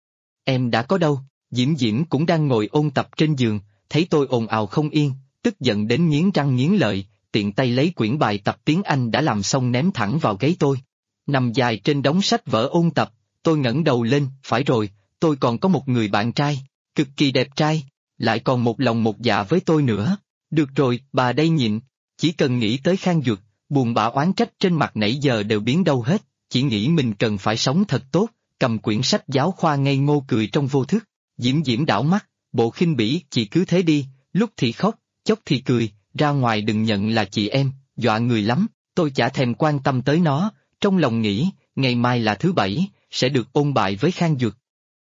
Em đã có đâu, Diễm Diễm cũng đang ngồi ôn tập trên giường, thấy tôi ồn ào không yên, tức giận đến nghiến răng nghiến lợi, tiện tay lấy quyển bài tập tiếng Anh đã làm xong ném thẳng vào gáy tôi. Nằm dài trên đống sách vở ôn tập, tôi ngẩng đầu lên, phải rồi, tôi còn có một người bạn trai, cực kỳ đẹp trai, lại còn một lòng một dạ với tôi nữa. Được rồi, bà đây nhịn, chỉ cần nghĩ tới Khang Duật, buồn bã oán trách trên mặt nãy giờ đều biến đâu hết, chỉ nghĩ mình cần phải sống thật tốt, cầm quyển sách giáo khoa ngây ngô cười trong vô thức. Diễm Diễm đảo mắt, bộ khinh bỉ, chị cứ thế đi, lúc thì khóc, chốc thì cười, ra ngoài đừng nhận là chị em, dọa người lắm, tôi chả thèm quan tâm tới nó, trong lòng nghĩ, ngày mai là thứ Bảy, sẽ được ôn bài với Khang Duật.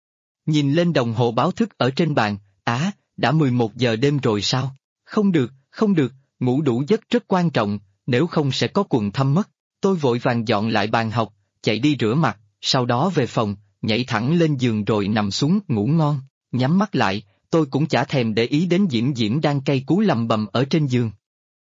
Nhìn lên đồng hồ báo thức ở trên bàn, đã 11 giờ đêm rồi sao? Không được, ngủ đủ giấc rất quan trọng, nếu không sẽ có quần thâm mất. Tôi vội vàng dọn lại bàn học, chạy đi rửa mặt, sau đó về phòng, nhảy thẳng lên giường rồi nằm xuống ngủ ngon. Nhắm mắt lại, tôi cũng chả thèm để ý đến Diễm Diễm đang cay cú lầm bầm ở trên giường.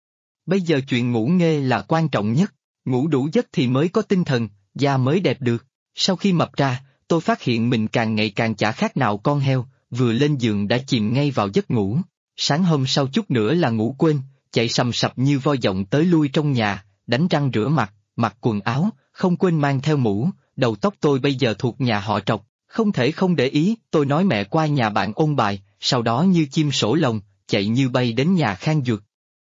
Bây giờ chuyện ngủ nghê là quan trọng nhất, ngủ đủ giấc thì mới có tinh thần, da mới đẹp được. Sau khi mập ra, tôi phát hiện mình càng ngày càng chả khác nào con heo, vừa lên giường đã chìm ngay vào giấc ngủ. Sáng hôm sau chút nữa là ngủ quên, chạy sầm sập như voi vọng tới lui trong nhà, đánh răng rửa mặt, mặc quần áo, không quên mang theo mũ, đầu tóc tôi bây giờ thuộc nhà họ Trọc, không thể không để ý. Tôi nói mẹ qua nhà bạn ôn bài, sau đó như chim sổ lồng, chạy như bay đến nhà Khang Duật.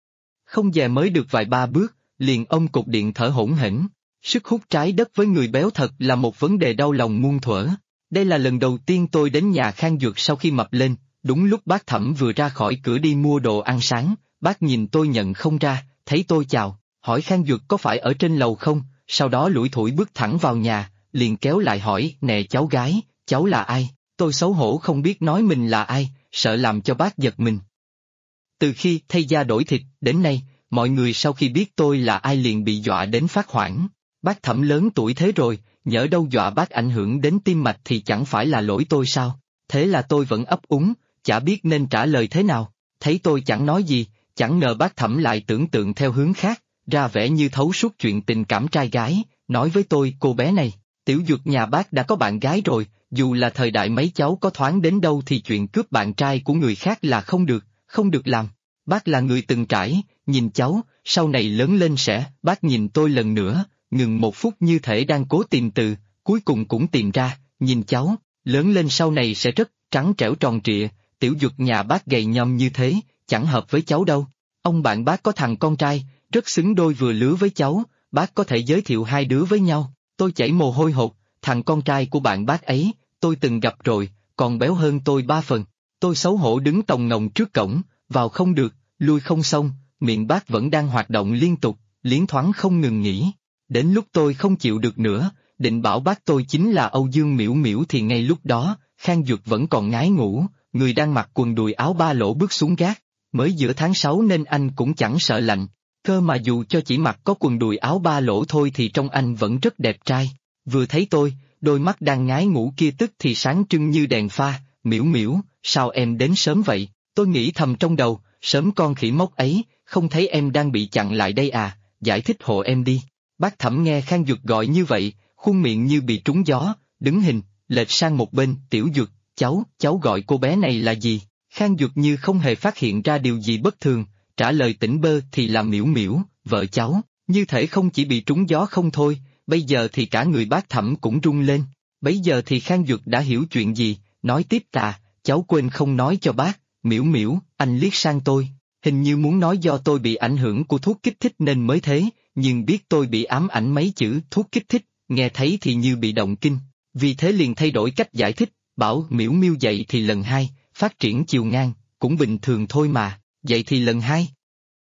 Không về mới được vài ba bước, liền ôm cục điện thở hổn hển. Sức hút trái đất với người béo thật là một vấn đề đau lòng muôn thuở. Đây là lần đầu tiên tôi đến nhà Khang Duật sau khi mập lên, đúng lúc bác Thẩm vừa ra khỏi cửa đi mua đồ ăn sáng, bác nhìn tôi nhận không ra, thấy tôi chào, hỏi Khang Duật có phải ở trên lầu không, sau đó lủi thủi bước thẳng vào nhà, liền kéo lại hỏi, nè cháu gái, cháu là ai? Tôi xấu hổ không biết nói mình là ai, sợ làm cho bác giật mình. Từ khi thay da đổi thịt đến nay, mọi người sau khi biết tôi là ai liền bị dọa đến phát hoảng. Bác Thẩm lớn tuổi thế rồi, nhỡ đâu dọa bác ảnh hưởng đến tim mạch thì chẳng phải là lỗi tôi sao? Thế là tôi vẫn ấp úng, chả biết nên trả lời thế nào. Thấy tôi chẳng nói gì, chẳng ngờ bác Thẩm lại tưởng tượng theo hướng khác, ra vẻ như thấu suốt chuyện tình cảm trai gái, nói với tôi, cô bé này, Tiểu Duật nhà bác đã có bạn gái rồi, dù là thời đại mấy cháu có thoáng đến đâu thì chuyện cướp bạn trai của người khác là không được, không được làm. Bác là người từng trải, nhìn cháu, sau này lớn lên sẽ. Bác nhìn tôi lần nữa, ngừng một phút như thể đang cố tìm từ, cuối cùng cũng tìm ra, nhìn cháu, lớn lên sau này sẽ rất trắng trẻo tròn trịa. Tiểu Duật nhà bác gầy nhom như thế, chẳng hợp với cháu đâu. Ông bạn bác có thằng con trai, rất xứng đôi vừa lứa với cháu, bác có thể giới thiệu hai đứa với nhau. Tôi chảy mồ hôi hột, thằng con trai của bạn bác ấy, tôi từng gặp rồi, còn béo hơn tôi 3 phần. Tôi xấu hổ đứng tòng ngồng trước cổng, vào không được, lui không xong, miệng bác vẫn đang hoạt động liên tục, liến thoáng không ngừng nghỉ. Đến lúc tôi không chịu được nữa, định bảo bác tôi chính là Âu Dương Miễu Miễu thì ngay lúc đó, Khang Duật vẫn còn ngái ngủ, người đang mặc quần đùi áo ba lỗ bước xuống gác. Mới giữa tháng 6 nên anh cũng chẳng sợ lạnh, cơ mà dù cho chỉ mặc có quần đùi áo ba lỗ thôi thì trông anh vẫn rất đẹp trai. Vừa thấy tôi, đôi mắt đang ngái ngủ kia tức thì sáng trưng như đèn pha. Miễu Miễu, sao em đến sớm vậy? Tôi nghĩ thầm trong đầu, sớm con khỉ mốc ấy, không thấy em đang bị chặn lại đây à, giải thích hộ em đi. Bác Thẩm nghe Khang Duật gọi như vậy, khuôn miệng như bị trúng gió, đứng hình, lệch sang một bên. Tiểu Duật, cháu gọi cô bé này là gì? Khang Duật như không hề phát hiện ra điều gì bất thường, trả lời tỉnh bơ thì là Miễu Miễu, vợ cháu. Như thể không chỉ bị trúng gió không thôi, bây giờ thì cả người bác Thẩm cũng rung lên. Bấy giờ thì Khang Duật đã hiểu chuyện gì, nói tiếp, cháu quên không nói cho bác. Miễu Miễu, anh liếc sang tôi, hình như muốn nói do tôi bị ảnh hưởng của thuốc kích thích nên mới thế, nhưng biết tôi bị ám ảnh mấy chữ thuốc kích thích, nghe thấy thì như bị động kinh, vì thế liền thay đổi cách giải thích, bảo Miễu Miễu dậy thì lần hai, phát triển chiều ngang, cũng bình thường thôi mà, dậy thì lần hai.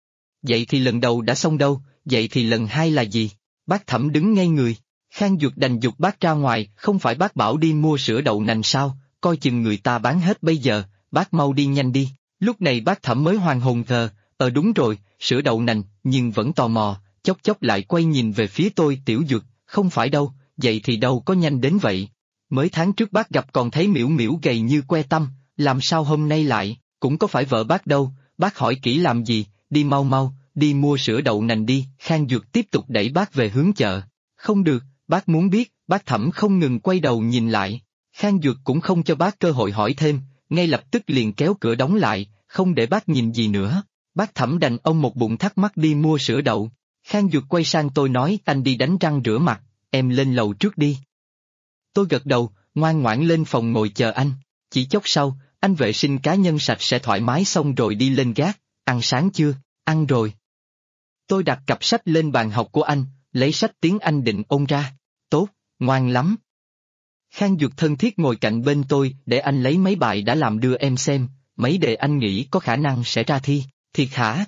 Vậy thì lần đầu đã xong đâu, vậy thì lần hai là gì? Bác Thẩm đứng ngay người, Khang Duật đành giục bác ra ngoài, không phải bác bảo đi mua sữa đậu nành sao, coi chừng người ta bán hết bây giờ, bác mau đi nhanh đi. Lúc này bác Thẩm mới hoàn hồn thờ, đúng rồi, sữa đậu nành, nhưng vẫn tò mò, chốc chốc lại quay nhìn về phía tôi. Tiểu Duật, không phải đâu, vậy thì đâu có nhanh đến vậy. Mới tháng trước bác gặp còn thấy Miễu Miễu gầy như que tăm, làm sao hôm nay lại, cũng có phải vợ bác đâu, bác hỏi kỹ làm gì, đi mau mau, đi mua sữa đậu nành đi. Khang Duật tiếp tục đẩy bác về hướng chợ. Không được, bác muốn biết. Bác Thẩm không ngừng quay đầu nhìn lại. Khang Duật cũng không cho bác cơ hội hỏi thêm, ngay lập tức liền kéo cửa đóng lại, không để bác nhìn gì nữa. Bác Thẩm đành ông một bụng thắc mắc đi mua sữa đậu. Khang Duật quay sang tôi nói, anh đi đánh răng rửa mặt, em lên lầu trước đi. Tôi gật đầu, ngoan ngoãn lên phòng ngồi chờ anh. Chỉ chốc sau, anh vệ sinh cá nhân sạch sẽ thoải mái xong rồi đi lên gác. Ăn sáng chưa? Ăn rồi. Tôi đặt cặp sách lên bàn học của anh, lấy sách tiếng Anh định ôn ra. Tốt, ngoan lắm. Khang Duật thân thiết ngồi cạnh bên tôi để anh lấy mấy bài đã làm đưa em xem, mấy đề anh nghĩ có khả năng sẽ ra thi. Thiệt hả?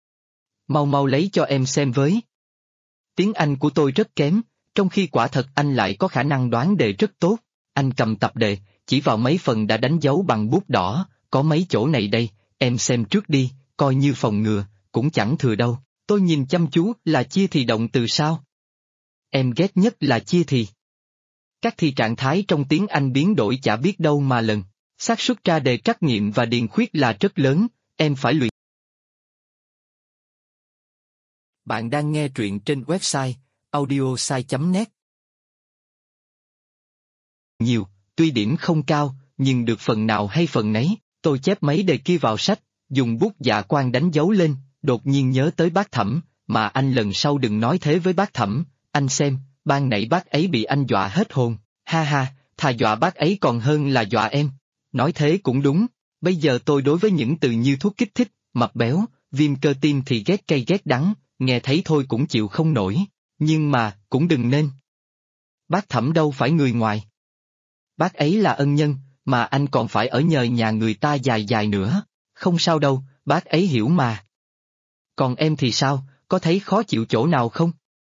Mau mau lấy cho em xem với. Tiếng Anh của tôi rất kém, trong khi quả thật anh lại có khả năng đoán đề rất tốt. Anh cầm tập đề, chỉ vào mấy phần đã đánh dấu bằng bút đỏ, có mấy chỗ này đây, em xem trước đi, coi như phòng ngừa, cũng chẳng thừa đâu. Tôi nhìn chăm chú là chia thì động từ sao? Em ghét nhất là chia thì. Các thì trạng thái trong tiếng Anh biến đổi chả biết đâu mà lần. Xác suất ra đề trắc nghiệm và điền khuyết là rất lớn, em phải luyện. Bạn đang nghe truyện trên website audiosai.net. Nhiều, tuy điểm không cao, nhưng được phần nào hay phần nấy, tôi chép mấy đề kia vào sách, dùng bút dạ quang đánh dấu lên, đột nhiên nhớ tới bác Thẩm, mà anh lần sau đừng nói thế với bác Thẩm, anh xem, ban nãy bác ấy bị anh dọa hết hồn, ha ha, thà dọa bác ấy còn hơn là dọa em. Nói thế cũng đúng, bây giờ tôi đối với những từ như thuốc kích thích, mập béo, viêm cơ tim thì ghét cay ghét đắng, nghe thấy thôi cũng chịu không nổi, nhưng mà, cũng đừng nên. Bác Thẩm đâu phải người ngoài. Bác ấy là ân nhân, mà anh còn phải ở nhờ nhà người ta dài dài nữa, không sao đâu, bác ấy hiểu mà. Còn em thì sao, có thấy khó chịu chỗ nào không?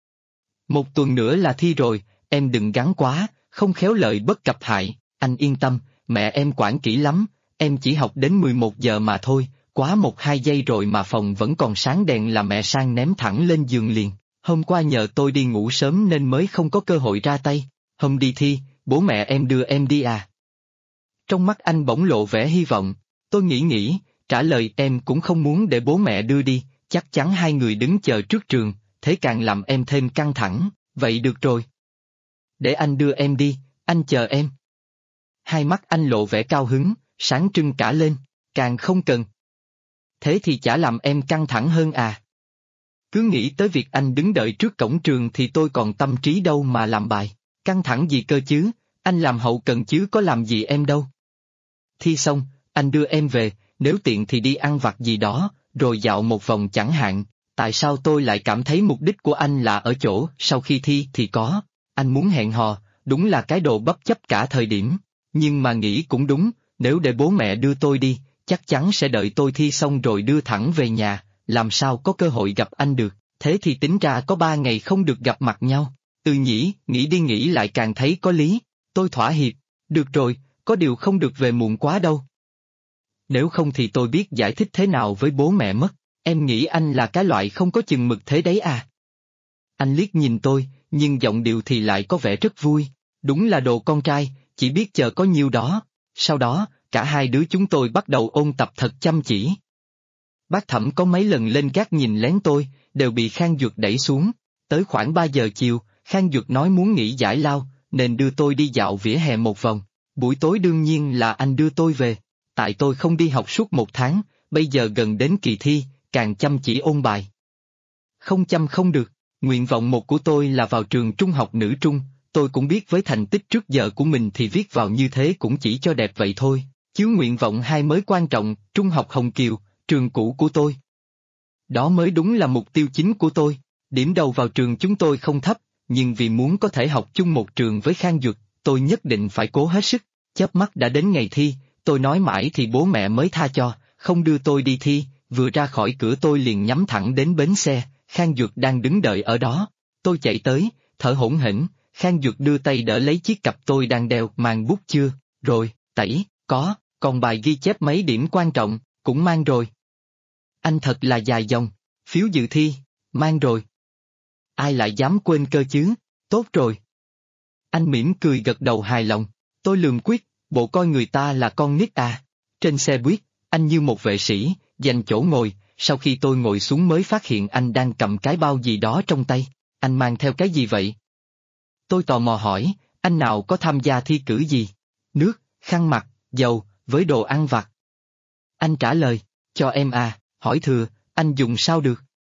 Một tuần nữa là thi rồi, em đừng gắng quá, không khéo lợi bất cập hại, anh yên tâm, mẹ em quản kỹ lắm, em chỉ học đến 11 giờ mà thôi, quá 1-2 giây rồi mà phòng vẫn còn sáng đèn là mẹ sang ném thẳng lên giường liền. Hôm qua nhờ tôi đi ngủ sớm nên mới không có cơ hội ra tay, hôm đi thi, bố mẹ em đưa em đi à? Trong mắt anh bỗng lộ vẻ hy vọng, tôi nghĩ, trả lời em cũng không muốn để bố mẹ đưa đi, chắc chắn hai người đứng chờ trước trường, thế càng làm em thêm căng thẳng, vậy được rồi. Để anh đưa em đi, anh chờ em. Hai mắt anh lộ vẻ cao hứng, sáng trưng cả lên, càng không cần. Thế thì chả làm em căng thẳng hơn à? Cứ nghĩ tới việc anh đứng đợi trước cổng trường thì tôi còn tâm trí đâu mà làm bài, căng thẳng gì cơ chứ, anh làm hậu cần chứ có làm gì em đâu. Thi xong, anh đưa em về, nếu tiện thì đi ăn vặt gì đó, rồi dạo một vòng chẳng hạn, tại sao tôi lại cảm thấy mục đích của anh là ở chỗ sau khi thi thì có, anh muốn hẹn hò, đúng là cái đồ bắp chấp cả thời điểm, nhưng mà nghĩ cũng đúng, nếu để bố mẹ đưa tôi đi, chắc chắn sẽ đợi tôi thi xong rồi đưa thẳng về nhà, làm sao có cơ hội gặp anh được, thế thì tính ra có 3 ngày không được gặp mặt nhau, nhỉ, nghĩ đi nghĩ lại càng thấy có lý, tôi thỏa hiệp, được rồi, có điều không được về muộn quá đâu. Nếu không thì tôi biết giải thích thế nào với bố mẹ mất, em nghĩ anh là cái loại không có chừng mực thế đấy à? Anh liếc nhìn tôi, nhưng giọng điệu thì lại có vẻ rất vui, đúng là đồ con trai, chỉ biết chờ có nhiêu đó, sau đó, cả hai đứa chúng tôi bắt đầu ôn tập thật chăm chỉ. Bác Thẩm có mấy lần lên gác nhìn lén tôi, đều bị Khang Duật đẩy xuống, tới khoảng 3 giờ chiều, Khang Duật nói muốn nghỉ giải lao, nên đưa tôi đi dạo vỉa hè một vòng, buổi tối đương nhiên là anh đưa tôi về, tại tôi không đi học suốt 1 tháng, bây giờ gần đến kỳ thi, càng chăm chỉ ôn bài. Không chăm không được, nguyện vọng một của tôi là vào trường trung học nữ trung, tôi cũng biết với thành tích trước giờ của mình thì viết vào như thế cũng chỉ cho đẹp vậy thôi, chứ nguyện vọng 2 mới quan trọng, trung học Hồng Kiều, trường cũ của tôi. Đó mới đúng là mục tiêu chính của tôi, điểm đầu vào trường chúng tôi không thấp, nhưng vì muốn có thể học chung một trường với Khang Duật, tôi nhất định phải cố hết sức, chớp mắt đã đến ngày thi, tôi nói mãi thì bố mẹ mới tha cho, không đưa tôi đi thi, vừa ra khỏi cửa tôi liền nhắm thẳng đến bến xe, Khang Duật đang đứng đợi ở đó, tôi chạy tới, thở hổn hển, Khang Duật đưa tay đỡ lấy chiếc cặp tôi đang đeo, mang bút chưa, rồi, tẩy, có, còn bài ghi chép mấy điểm quan trọng, cũng mang rồi. Anh thật là dài dòng, phiếu dự thi, mang rồi. Ai lại dám quên cơ chứ, tốt rồi. Anh mỉm cười gật đầu hài lòng, tôi lườm quyết, bộ coi người ta là con nít à. Trên xe buýt, anh như một vệ sĩ, giành chỗ ngồi, sau khi tôi ngồi xuống mới phát hiện anh đang cầm cái bao gì đó trong tay, anh mang theo cái gì vậy? Tôi tò mò hỏi, anh nào có tham gia thi cử gì? Nước, khăn mặt, dầu, với đồ ăn vặt. Anh trả lời, cho em à, hỏi thừa, anh dùng sao được?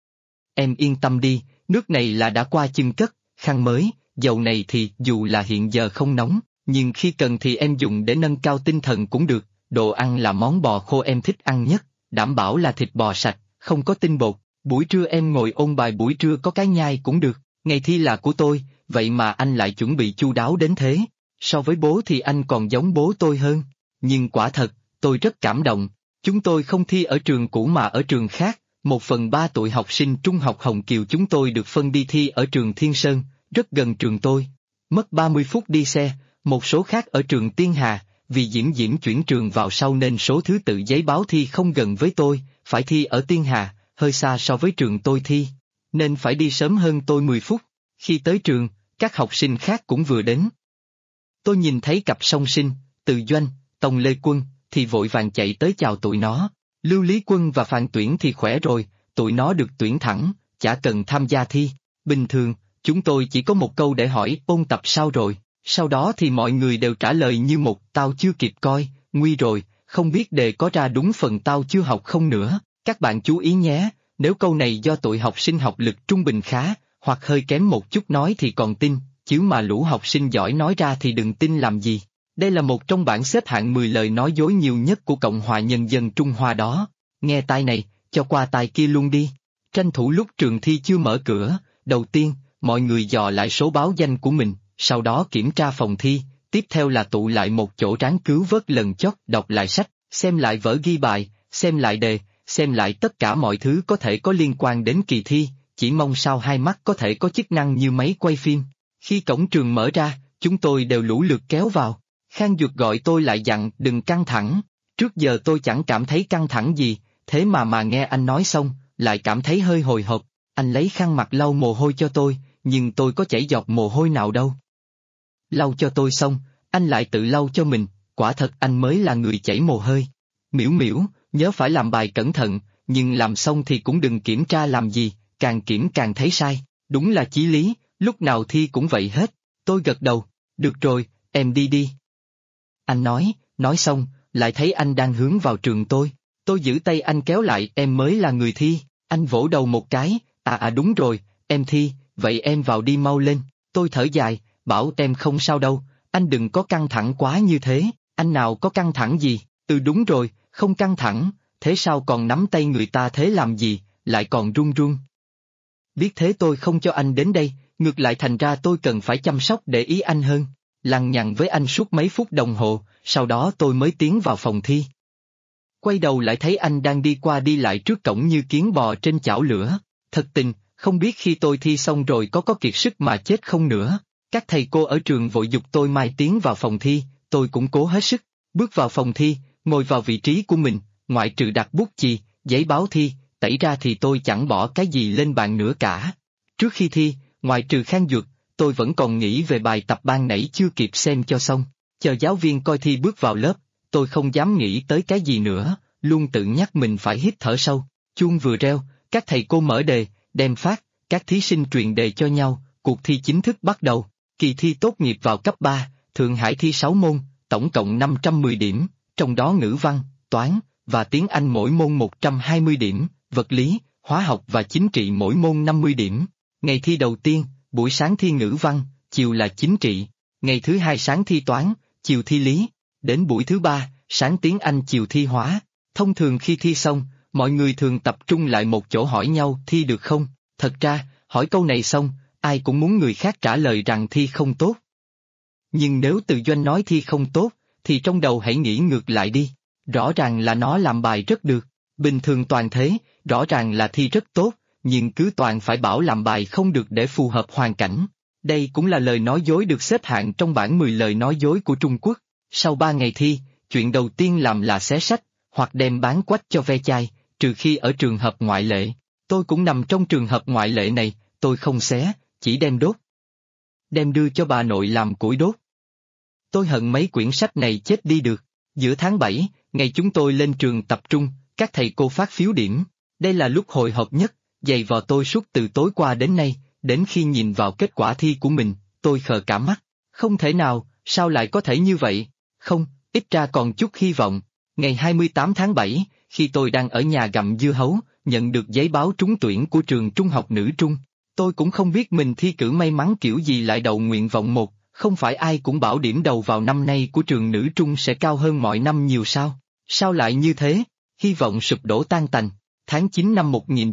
Em yên tâm đi, nước này là đã qua chưng cất, khăn mới, dầu này thì dù là hiện giờ không nóng, nhưng khi cần thì em dùng để nâng cao tinh thần cũng được, đồ ăn là món bò khô em thích ăn nhất, đảm bảo là thịt bò sạch, không có tinh bột, buổi trưa em ngồi ôn bài buổi trưa có cái nhai cũng được, ngày thi là của tôi, vậy mà anh lại chuẩn bị chu đáo đến thế, so với bố thì anh còn giống bố tôi hơn, nhưng quả thật, tôi rất cảm động, chúng tôi không thi ở trường cũ mà ở trường khác, 1/3 tụi học sinh trung học Hồng Kiều chúng tôi được phân đi thi ở trường Thiên Sơn, rất gần trường tôi, mất 30 phút đi xe, một số khác ở trường Tiên Hà, vì Diễm chuyển trường vào sau nên số thứ tự giấy báo thi không gần với tôi, phải thi ở Tiên Hà, hơi xa so với trường tôi thi, nên phải đi sớm hơn tôi 10 phút. Khi tới trường, các học sinh khác cũng vừa đến. Tôi nhìn thấy cặp song sinh, Từ Doanh, Tông Lê Quân, thì vội vàng chạy tới chào tụi nó. Lưu Lý Quân và Phan Tuyển thì khỏe rồi, tụi nó được tuyển thẳng, chả cần tham gia thi. Bình thường, chúng tôi chỉ có một câu để hỏi ôn tập sao rồi, sau đó thì mọi người đều trả lời như một tao chưa kịp coi, nguy rồi, không biết đề có ra đúng phần tao chưa học không nữa. Các bạn chú ý nhé, nếu câu này do tụi học sinh học lực trung bình khá, hoặc hơi kém một chút nói thì còn tin, chứ mà lũ học sinh giỏi nói ra thì đừng tin làm gì. Đây là một trong bảng xếp hạng 10 lời nói dối nhiều nhất của Cộng hòa Nhân dân Trung Hoa đó. Nghe tai này, cho qua tai kia luôn đi. Tranh thủ lúc trường thi chưa mở cửa, đầu tiên, mọi người dò lại số báo danh của mình, sau đó kiểm tra phòng thi, tiếp theo là tụ lại một chỗ ráng cứu vớt lần chót, đọc lại sách, xem lại vở ghi bài, xem lại đề, xem lại tất cả mọi thứ có thể có liên quan đến kỳ thi, chỉ mong sao hai mắt có thể có chức năng như máy quay phim. Khi cổng trường mở ra, chúng tôi đều lũ lượt kéo vào. Khang Duật gọi tôi lại dặn đừng căng thẳng. Trước giờ tôi chẳng cảm thấy căng thẳng gì, thế mà nghe anh nói xong, lại cảm thấy hơi hồi hộp. Anh lấy khăn mặt lau mồ hôi cho tôi, nhưng tôi có chảy giọt mồ hôi nào đâu. Lau cho tôi xong, anh lại tự lau cho mình, quả thật anh mới là người chảy mồ hôi. Miễu Miễu, nhớ phải làm bài cẩn thận, nhưng làm xong thì cũng đừng kiểm tra làm gì, càng kiểm càng thấy sai. Đúng là chí lý, lúc nào thi cũng vậy hết. Tôi gật đầu, được rồi, em đi đi. Anh nói xong, lại thấy anh đang hướng vào trường tôi. Tôi giữ tay anh kéo lại, em mới là người thi. Anh vỗ đầu một cái, đúng rồi, em thi, vậy em vào đi mau lên. Tôi thở dài, bảo em không sao đâu, anh đừng có căng thẳng quá như thế. Anh nào có căng thẳng gì? Đúng rồi, không căng thẳng, thế sao còn nắm tay người ta thế làm gì, lại còn run run. Biết thế tôi không cho anh đến đây, ngược lại thành ra tôi cần phải chăm sóc để ý anh hơn. Lằng nhằng với anh suốt mấy phút đồng hồ, sau đó tôi mới tiến vào phòng thi. Quay đầu lại thấy anh đang đi qua đi lại trước cổng như kiến bò trên chảo lửa. Thật tình, không biết khi tôi thi xong rồi có kiệt sức mà chết không nữa. Các thầy cô ở trường vội giục tôi mai tiến vào phòng thi, tôi cũng cố hết sức. Bước vào phòng thi, ngồi vào vị trí của mình, ngoại trừ đặt bút chì, giấy báo thi, tẩy ra thì tôi chẳng bỏ cái gì lên bàn nữa cả. Trước khi thi, ngoại trừ Khang Duật, tôi vẫn còn nghĩ về bài tập ban nãy chưa kịp xem cho xong. Chờ giáo viên coi thi bước vào lớp, tôi không dám nghĩ tới cái gì nữa, luôn tự nhắc mình phải hít thở sâu. Chuông vừa reo, các thầy cô mở đề, đem phát, các thí sinh truyền đề cho nhau, cuộc thi chính thức bắt đầu. Kỳ thi tốt nghiệp vào cấp 3, Thượng Hải thi 6 môn, tổng cộng 510 điểm, trong đó ngữ văn, toán và tiếng Anh mỗi môn 120 điểm, vật lý, hóa học và chính trị mỗi môn 50 điểm. Ngày thi đầu tiên, buổi sáng thi ngữ văn, chiều là chính trị. Ngày thứ hai sáng thi toán, chiều thi lý. Đến buổi thứ ba, sáng tiếng Anh chiều thi hóa. Thông thường khi thi xong, mọi người thường tập trung lại một chỗ hỏi nhau thi được không. Thật ra, hỏi câu này xong, ai cũng muốn người khác trả lời rằng thi không tốt. Nhưng nếu Từ Doanh nói thi không tốt, thì trong đầu hãy nghĩ ngược lại đi. Rõ ràng là nó làm bài rất được. Bình thường Toàn thế, rõ ràng là thi rất tốt, nhưng cứ Toàn phải bảo làm bài không được để phù hợp hoàn cảnh. Đây cũng là lời nói dối được xếp hạng trong bảng 10 lời nói dối của Trung Quốc. Sau 3 ngày thi, chuyện đầu tiên làm là xé sách, hoặc đem bán quách cho ve chai, trừ khi ở trường hợp ngoại lệ. Tôi cũng nằm trong trường hợp ngoại lệ này, tôi không xé, chỉ đem đốt. Đem đưa cho bà nội làm củi đốt. Tôi hận mấy quyển sách này chết đi được. Giữa tháng 7, ngày chúng tôi lên trường tập trung, các thầy cô phát phiếu điểm. Đây là lúc hồi hộp nhất, dày vò tôi suốt từ tối qua đến nay, đến khi nhìn vào kết quả thi của mình, tôi khờ cả mắt. Không thể nào, sao lại có thể như vậy? Không, ít ra còn chút hy vọng. Ngày 28 tháng 7, khi tôi đang ở nhà gặm dưa hấu, nhận được giấy báo trúng tuyển của trường trung học nữ trung. Tôi cũng không biết mình thi cử may mắn kiểu gì lại đậu nguyện vọng 1, không phải ai cũng bảo điểm đầu vào năm nay của trường nữ trung sẽ cao hơn mọi năm nhiều sao? Sao lại như thế? Hy vọng sụp đổ tan tành. Tháng 9 năm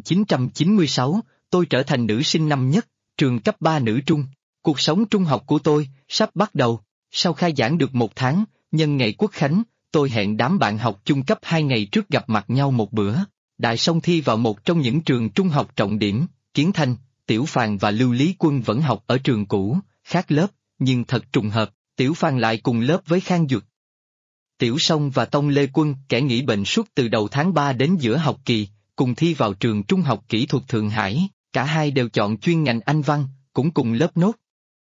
1996, tôi trở thành nữ sinh năm nhất, trường cấp 3 nữ trung. Cuộc sống trung học của tôi sắp bắt đầu. Sau khai giảng được 1 tháng, nhân ngày Quốc khánh, tôi hẹn đám bạn học chung cấp 2 ngày trước gặp mặt nhau một bữa. Đại song thi vào một trong những trường trung học trọng điểm, Kiến Thanh, Tiểu Phàn và Lưu Lý Quân vẫn học ở trường cũ, khác lớp, nhưng thật trùng hợp, Tiểu Phàn lại cùng lớp với Khang Duật. Tiểu Song và Tông Lê Quân kẻ nghỉ bệnh suốt từ đầu tháng 3 đến giữa học kỳ, cùng thi vào trường Trung học Kỹ thuật Thượng Hải, cả hai đều chọn chuyên ngành Anh văn, cũng cùng lớp nốt.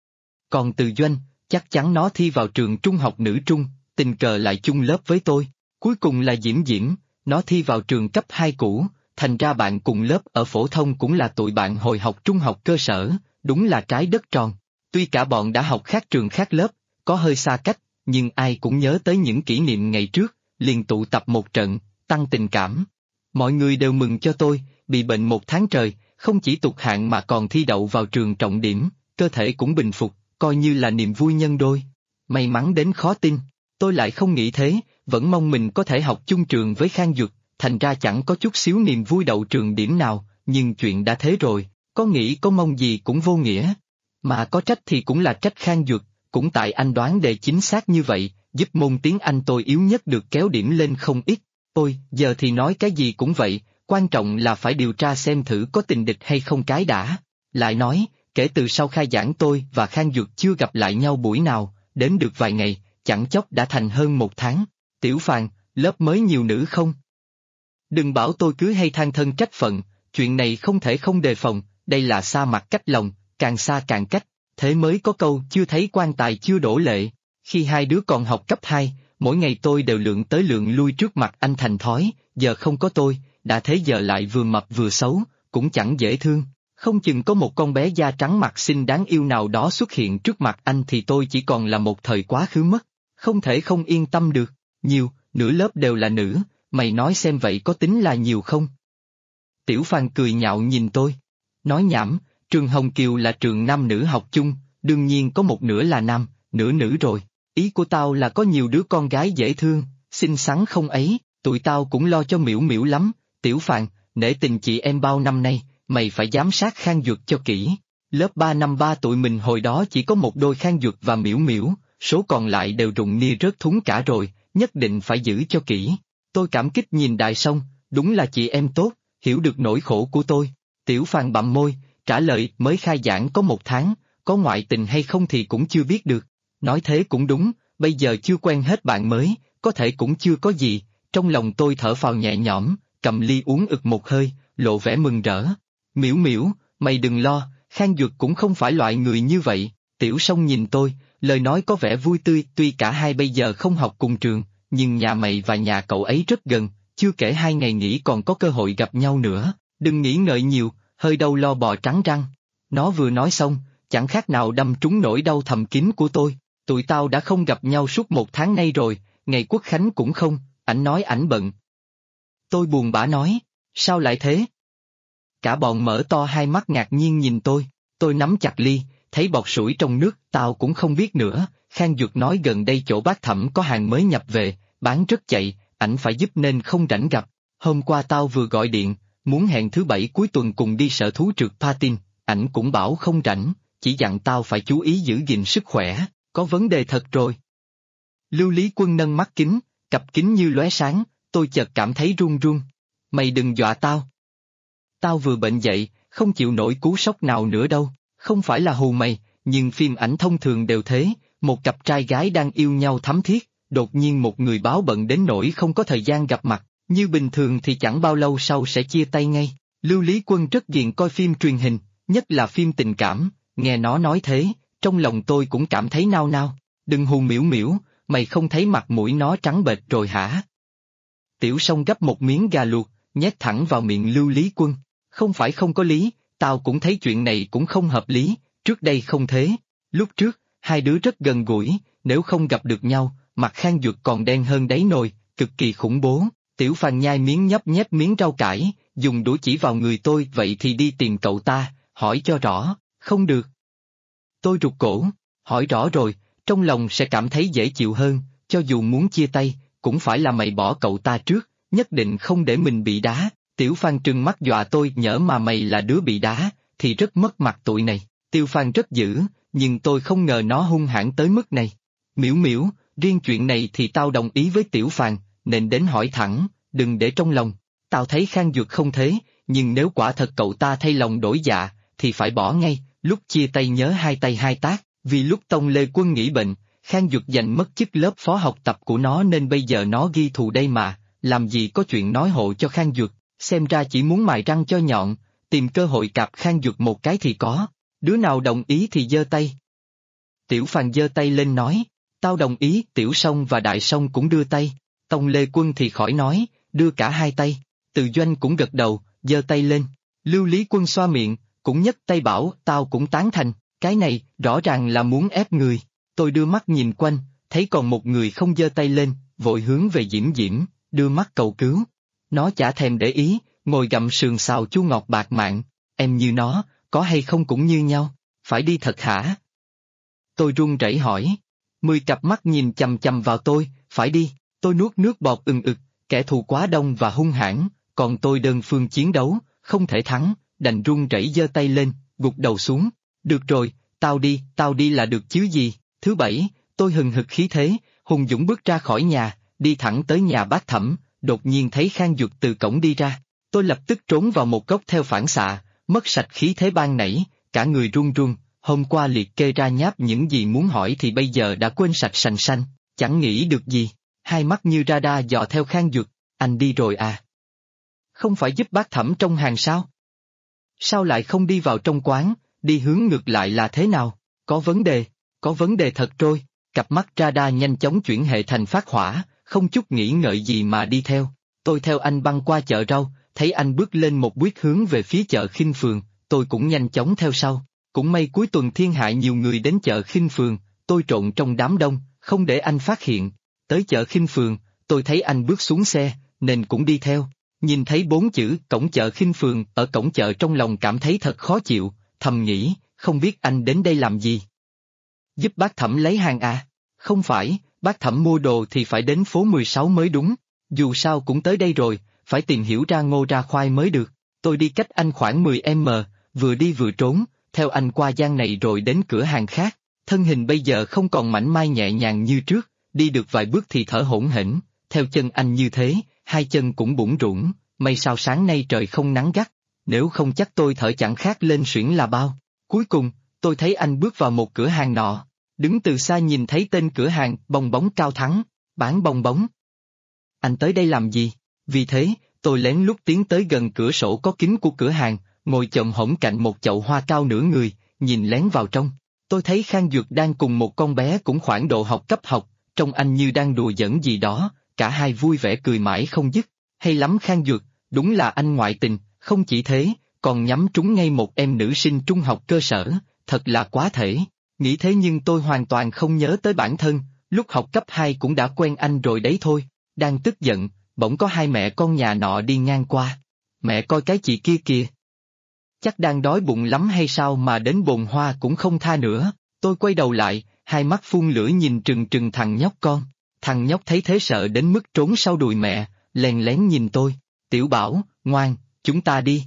Còn Từ Doanh, chắc chắn nó thi vào trường Trung học Nữ Trung, tình cờ lại chung lớp với tôi. Cuối cùng là Diễm Diễm, nó thi vào trường cấp 2 cũ, thành ra bạn cùng lớp ở phổ thông cũng là tụi bạn hồi học trung học cơ sở, đúng là trái đất tròn. Tuy cả bọn đã học khác trường khác lớp, có hơi xa cách, nhưng ai cũng nhớ tới những kỷ niệm ngày trước, liền tụ tập một trận, tăng tình cảm. Mọi người đều mừng cho tôi, bị bệnh 1 tháng trời, không chỉ tụt hạng mà còn thi đậu vào trường trọng điểm, cơ thể cũng bình phục, coi như là niềm vui nhân đôi. May mắn đến khó tin, tôi lại không nghĩ thế, vẫn mong mình có thể học chung trường với Khang Duật, thành ra chẳng có chút xíu niềm vui đậu trường điểm nào, nhưng chuyện đã thế rồi, có nghĩ có mong gì cũng vô nghĩa. Mà có trách thì cũng là trách Khang Duật, cũng tại anh đoán đề chính xác như vậy, giúp môn tiếng Anh tôi yếu nhất được kéo điểm lên không ít. Ôi, giờ thì nói cái gì cũng vậy, quan trọng là phải điều tra xem thử có tình địch hay không cái đã. Lại nói, kể từ sau khai giảng tôi và Khang Duật chưa gặp lại nhau buổi nào, đến được vài ngày, chẳng chốc đã thành hơn 1 tháng. Tiểu Phàn, lớp mới nhiều nữ không? Đừng bảo tôi cứ hay than thân trách phận, chuyện này không thể không đề phòng, đây là xa mặt cách lòng, càng xa càng cách, thế mới có câu chưa thấy quan tài chưa đổ lệ. Khi hai đứa còn học cấp 2, mỗi ngày tôi đều lượn tới lượn lui trước mặt anh thành thói, giờ không có tôi, đã thế giờ lại vừa mập vừa xấu, cũng chẳng dễ thương. Không chừng có một con bé da trắng mặt xinh đáng yêu nào đó xuất hiện trước mặt anh thì tôi chỉ còn là một thời quá khứ mất, không thể không yên tâm được. Nhiều, nửa lớp đều là nữ, mày nói xem vậy có tính là nhiều không? Tiểu Phàn cười nhạo nhìn tôi. Nói nhảm, trường Hồng Kiều là trường nam nữ học chung, đương nhiên có một nửa là nam, nửa nữ rồi. Ý của tao là có nhiều đứa con gái dễ thương, xinh xắn không ấy, tụi tao cũng lo cho Miễu Miễu lắm. Tiểu Phàn, nể tình chị em bao năm nay, mày phải giám sát Khang Duật cho kỹ. Lớp 3 năm 3 tụi mình hồi đó chỉ có một đôi Khang Duật và Miễu Miễu, số còn lại đều rụng nia rớt thúng cả rồi, nhất định phải giữ cho kỹ. Tôi cảm kích nhìn Đại Song, đúng là chị em tốt, hiểu được nỗi khổ của tôi. Tiểu Phàn bặm môi, trả lời mới khai giảng có 1 tháng, có ngoại tình hay không thì cũng chưa biết được. Nói thế cũng đúng, bây giờ chưa quen hết bạn mới, có thể cũng chưa có gì. Trong lòng tôi thở phào nhẹ nhõm, cầm ly uống ực một hơi, lộ vẻ mừng rỡ. Miễu Miễu, mày đừng lo, Khang Duật cũng không phải loại người như vậy. Tiểu Song nhìn tôi, lời nói có vẻ vui tươi, tuy cả hai bây giờ không học cùng trường, nhưng nhà mày và nhà cậu ấy rất gần, chưa kể 2 ngày nghỉ còn có cơ hội gặp nhau nữa, đừng nghĩ ngợi nhiều, hơi đau lo bò trắng răng. Nó vừa nói xong, chẳng khác nào đâm trúng nỗi đau thầm kín của tôi. Tụi tao đã không gặp nhau suốt 1 tháng nay rồi, ngày Quốc Khánh cũng không, ảnh nói ảnh bận. Tôi buồn bã nói, sao lại thế? Cả bọn mở to hai mắt ngạc nhiên nhìn tôi nắm chặt ly, thấy bọt sủi trong nước, tao cũng không biết nữa. Khang Duật nói gần đây chỗ bác Thẩm có hàng mới nhập về, bán rất chạy, ảnh phải giúp nên không rảnh gặp. Hôm qua tao vừa gọi điện, muốn hẹn thứ Bảy cuối tuần cùng đi sở thú trượt patin, ảnh cũng bảo không rảnh, chỉ dặn tao phải chú ý giữ gìn sức khỏe, có vấn đề thật rồi. Lưu Lý Quân nâng mắt kính, cặp kính như lóe sáng, tôi chợt cảm thấy run run. Mày đừng dọa tao. Tao vừa bệnh dậy, không chịu nổi cú sốc nào nữa đâu, không phải là hù mày, nhưng phim ảnh thông thường đều thế, một cặp trai gái đang yêu nhau thắm thiết, đột nhiên một người báo bận đến nỗi không có thời gian gặp mặt, như bình thường thì chẳng bao lâu sau sẽ chia tay ngay. Lưu Lý Quân rất ghiền coi phim truyền hình, nhất là phim tình cảm, nghe nó nói thế, trong lòng tôi cũng cảm thấy nao nao. Đừng hù Miễu Miễu, mày không thấy mặt mũi nó trắng bệch rồi hả? Tiểu Song gấp một miếng gà luộc, nhét thẳng vào miệng Lưu Lý Quân. Không phải không có lý, tao cũng thấy chuyện này cũng không hợp lý, trước đây không thế. Lúc trước, hai đứa rất gần gũi, nếu không gặp được nhau, mặt Khang Duật còn đen hơn đáy nồi, cực kỳ khủng bố. Tiểu Phàn nhai miếng nhấp nhép miếng rau cải, dùng đũa chỉ vào người tôi, vậy thì đi tìm cậu ta, hỏi cho rõ. Không được. Tôi rụt cổ, hỏi rõ rồi, trong lòng sẽ cảm thấy dễ chịu hơn, cho dù muốn chia tay, cũng phải là mày bỏ cậu ta trước, nhất định không để mình bị đá. Tiểu Phàn trừng mắt dọa tôi, nhỡ mà mày là đứa bị đá, thì rất mất mặt tụi này. Tiểu Phàn rất dữ, nhưng tôi không ngờ nó hung hãn tới mức này. Miễu Miễu, riêng chuyện này thì tao đồng ý với Tiểu Phàn, nên đến hỏi thẳng, đừng để trong lòng. Tao thấy Khang Duật không thế, nhưng nếu quả thật cậu ta thay lòng đổi dạ, thì phải bỏ ngay. Lúc chia tay nhớ hai tay hai tác, vì lúc Tông Lê Quân nghỉ bệnh, Khang Duật giành mất chức lớp phó học tập của nó nên bây giờ nó ghi thù đây mà, làm gì có chuyện nói hộ cho Khang Duật. xem ra chỉ muốn mài răng cho nhọn, tìm cơ hội cạp Khang Duật một cái thì có, đứa nào đồng ý thì giơ tay. Tiểu Phàn giơ tay lên nói, tao đồng ý, Tiểu Song và Đại Song cũng đưa tay, Tông Lê Quân thì khỏi nói, đưa cả hai tay, Từ Doanh cũng gật đầu, giơ tay lên, Lưu Lý Quân xoa miệng, cũng nhấc tay bảo, tao cũng tán thành, cái này, rõ ràng là muốn ép người, tôi đưa mắt nhìn quanh, thấy còn một người không giơ tay lên, vội hướng về Diễm Diễm, đưa mắt cầu cứu. Nó chả thèm để ý, ngồi gặm sườn xào chua ngọt bạc mạng, em như nó, có hay không cũng như nhau, phải đi thật hả? Tôi run rẩy hỏi. 10 cặp mắt nhìn chằm chằm vào tôi, phải đi, tôi nuốt nước bọt ực, kẻ thù quá đông và hung hãn, còn tôi đơn phương chiến đấu, không thể thắng, đành run rẩy giơ tay lên, gục đầu xuống. Được rồi, tao đi là được chứ gì. Thứ bảy, tôi hừng hực khí thế, hùng dũng bước ra khỏi nhà, đi thẳng tới nhà bác Thẩm, đột nhiên thấy Khang Duật từ cổng đi ra. Tôi lập tức trốn vào một góc theo phản xạ, mất sạch khí thế ban nãy, cả người run run, hôm qua liệt kê ra nháp những gì muốn hỏi thì bây giờ đã quên sạch sành sanh, chẳng nghĩ được gì, hai mắt như radar dò theo Khang Duật, anh đi rồi à? Không phải giúp bác Thẩm trong hàng sao? Sao lại không đi vào trong quán, đi hướng ngược lại là thế nào? Có vấn đề thật rồi, cặp mắt radar nhanh chóng chuyển hệ thành phát hỏa, không chút nghĩ ngợi gì mà đi theo. Tôi theo anh băng qua chợ rau, thấy anh bước lên một bước hướng về phía chợ Khinh Phường, tôi cũng nhanh chóng theo sau. Cũng may cuối tuần thiên hạ nhiều người đến chợ Khinh Phường, tôi trộn trong đám đông, không để anh phát hiện. Tới chợ Khinh Phường, tôi thấy anh bước xuống xe, nên cũng đi theo. Nhìn thấy 4 chữ cổng chợ Khinh Phường ở cổng chợ trong lòng cảm thấy thật khó chịu, thầm nghĩ, không biết anh đến đây làm gì. Giúp bác Thẩm lấy hàng à? Không phải, bác Thẩm mua đồ thì phải đến phố 16 mới đúng, dù sao cũng tới đây rồi, phải tìm hiểu ra ngô ra khoai mới được. Tôi đi cách anh khoảng 10m, vừa đi vừa trốn, theo anh qua gian này rồi đến cửa hàng khác, thân hình bây giờ không còn mảnh mai nhẹ nhàng như trước, đi được vài bước thì thở hổn hển, theo chân anh như thế, hai chân cũng bủn rủn, may sao sáng nay trời không nắng gắt, nếu không chắc tôi thở chẳng khác lên suyễn là bao. Cuối cùng, tôi thấy anh bước vào một cửa hàng nọ, đứng từ xa nhìn thấy tên cửa hàng bong bóng Cao Thắng, bán bong bóng. Anh tới đây làm gì? Vì thế, tôi lén lút tiến tới gần cửa sổ có kính của cửa hàng, ngồi chồm hổm cạnh một chậu hoa cao nửa người, nhìn lén vào trong. Tôi thấy Khang Duật đang cùng một con bé cũng khoảng độ học cấp học, trông anh như đang đùa giỡn gì đó, cả hai vui vẻ cười mãi không dứt. Hay lắm Khang Duật, đúng là anh ngoại tình, không chỉ thế, còn nhắm trúng ngay một em nữ sinh trung học cơ sở, thật là quá thể. Nghĩ thế nhưng tôi hoàn toàn không nhớ tới bản thân, lúc học cấp 2 cũng đã quen anh rồi đấy thôi. Đang tức giận, bỗng có hai mẹ con nhà nọ đi ngang qua. Mẹ coi cái chị kia kìa. Chắc đang đói bụng lắm hay sao mà đến bồn hoa cũng không tha nữa. Tôi quay đầu lại, hai mắt phun lửa nhìn trừng trừng thằng nhóc con. Thằng nhóc thấy thế sợ đến mức trốn sau đùi mẹ, lén lén nhìn tôi. Tiểu Bảo, ngoan, chúng ta đi.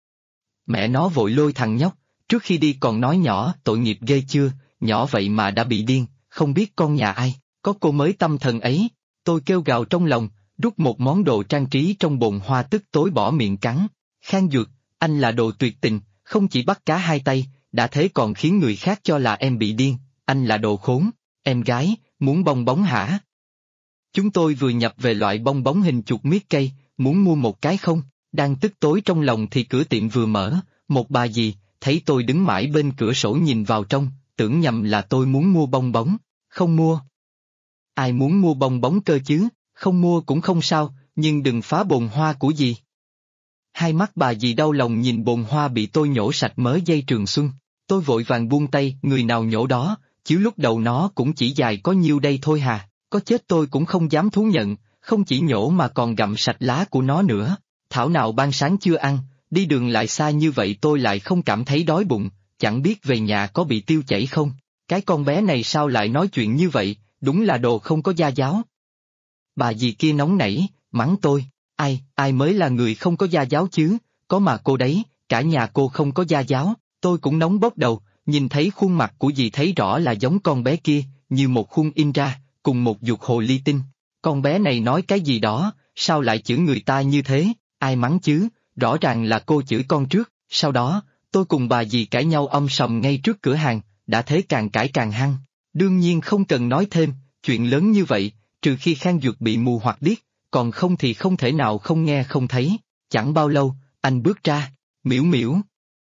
Mẹ nó vội lôi thằng nhóc, trước khi đi còn nói nhỏ, tội nghiệp ghê chưa, nhỏ vậy mà đã bị điên, không biết con nhà ai, có cô mới tâm thần ấy. Tôi kêu gào trong lòng, rút một món đồ trang trí trong bồn hoa tức tối bỏ miệng cắn. Khang Duật, anh là đồ tuyệt tình, không chỉ bắt cá hai tay, đã thế còn khiến người khác cho là em bị điên, anh là đồ khốn. Em gái, muốn bong bóng hả? Chúng tôi vừa nhập về loại bong bóng hình chuột miết cây, muốn mua một cái không? Đang tức tối trong lòng thì cửa tiệm vừa mở, một bà dì, thấy tôi đứng mãi bên cửa sổ nhìn vào trong, tưởng nhầm là tôi muốn mua bong bóng. Không mua. Ai muốn mua bong bóng cơ chứ, không mua cũng không sao, nhưng đừng phá bồn hoa của dì. Hai mắt bà dì đau lòng nhìn bồn hoa bị tôi nhổ sạch mớ dây trường xuân. Tôi vội vàng buông tay, người nào nhổ đó, chứ lúc đầu nó cũng chỉ dài có nhiêu đây thôi hà, có chết tôi cũng không dám thú nhận, không chỉ nhổ mà còn gặm sạch lá của nó nữa. Thảo nào ban sáng chưa ăn, đi đường lại xa như vậy tôi lại không cảm thấy đói bụng, chẳng biết về nhà có bị tiêu chảy không. Cái con bé này sao lại nói chuyện như vậy, đúng là đồ không có gia giáo. Bà dì kia nóng nảy, mắng tôi, ai mới là người không có gia giáo chứ, có mà cô đấy, cả nhà cô không có gia giáo. Tôi cũng nóng bốc đầu, nhìn thấy khuôn mặt của dì thấy rõ là giống con bé kia, như một khuôn in ra, cùng một giục hồ ly tinh. Con bé này nói cái gì đó, sao lại chửi người ta như thế, ai mắng chứ, rõ ràng là cô chửi con trước. Sau đó, tôi cùng bà dì cãi nhau om sòm ngay trước cửa hàng, đã thế càng cãi càng hăng. Đương nhiên không cần nói thêm, chuyện lớn như vậy, trừ khi Khang Duật bị mù hoặc điếc, còn không thì không thể nào không nghe không thấy. Chẳng bao lâu, anh bước ra, Miễu Miễu.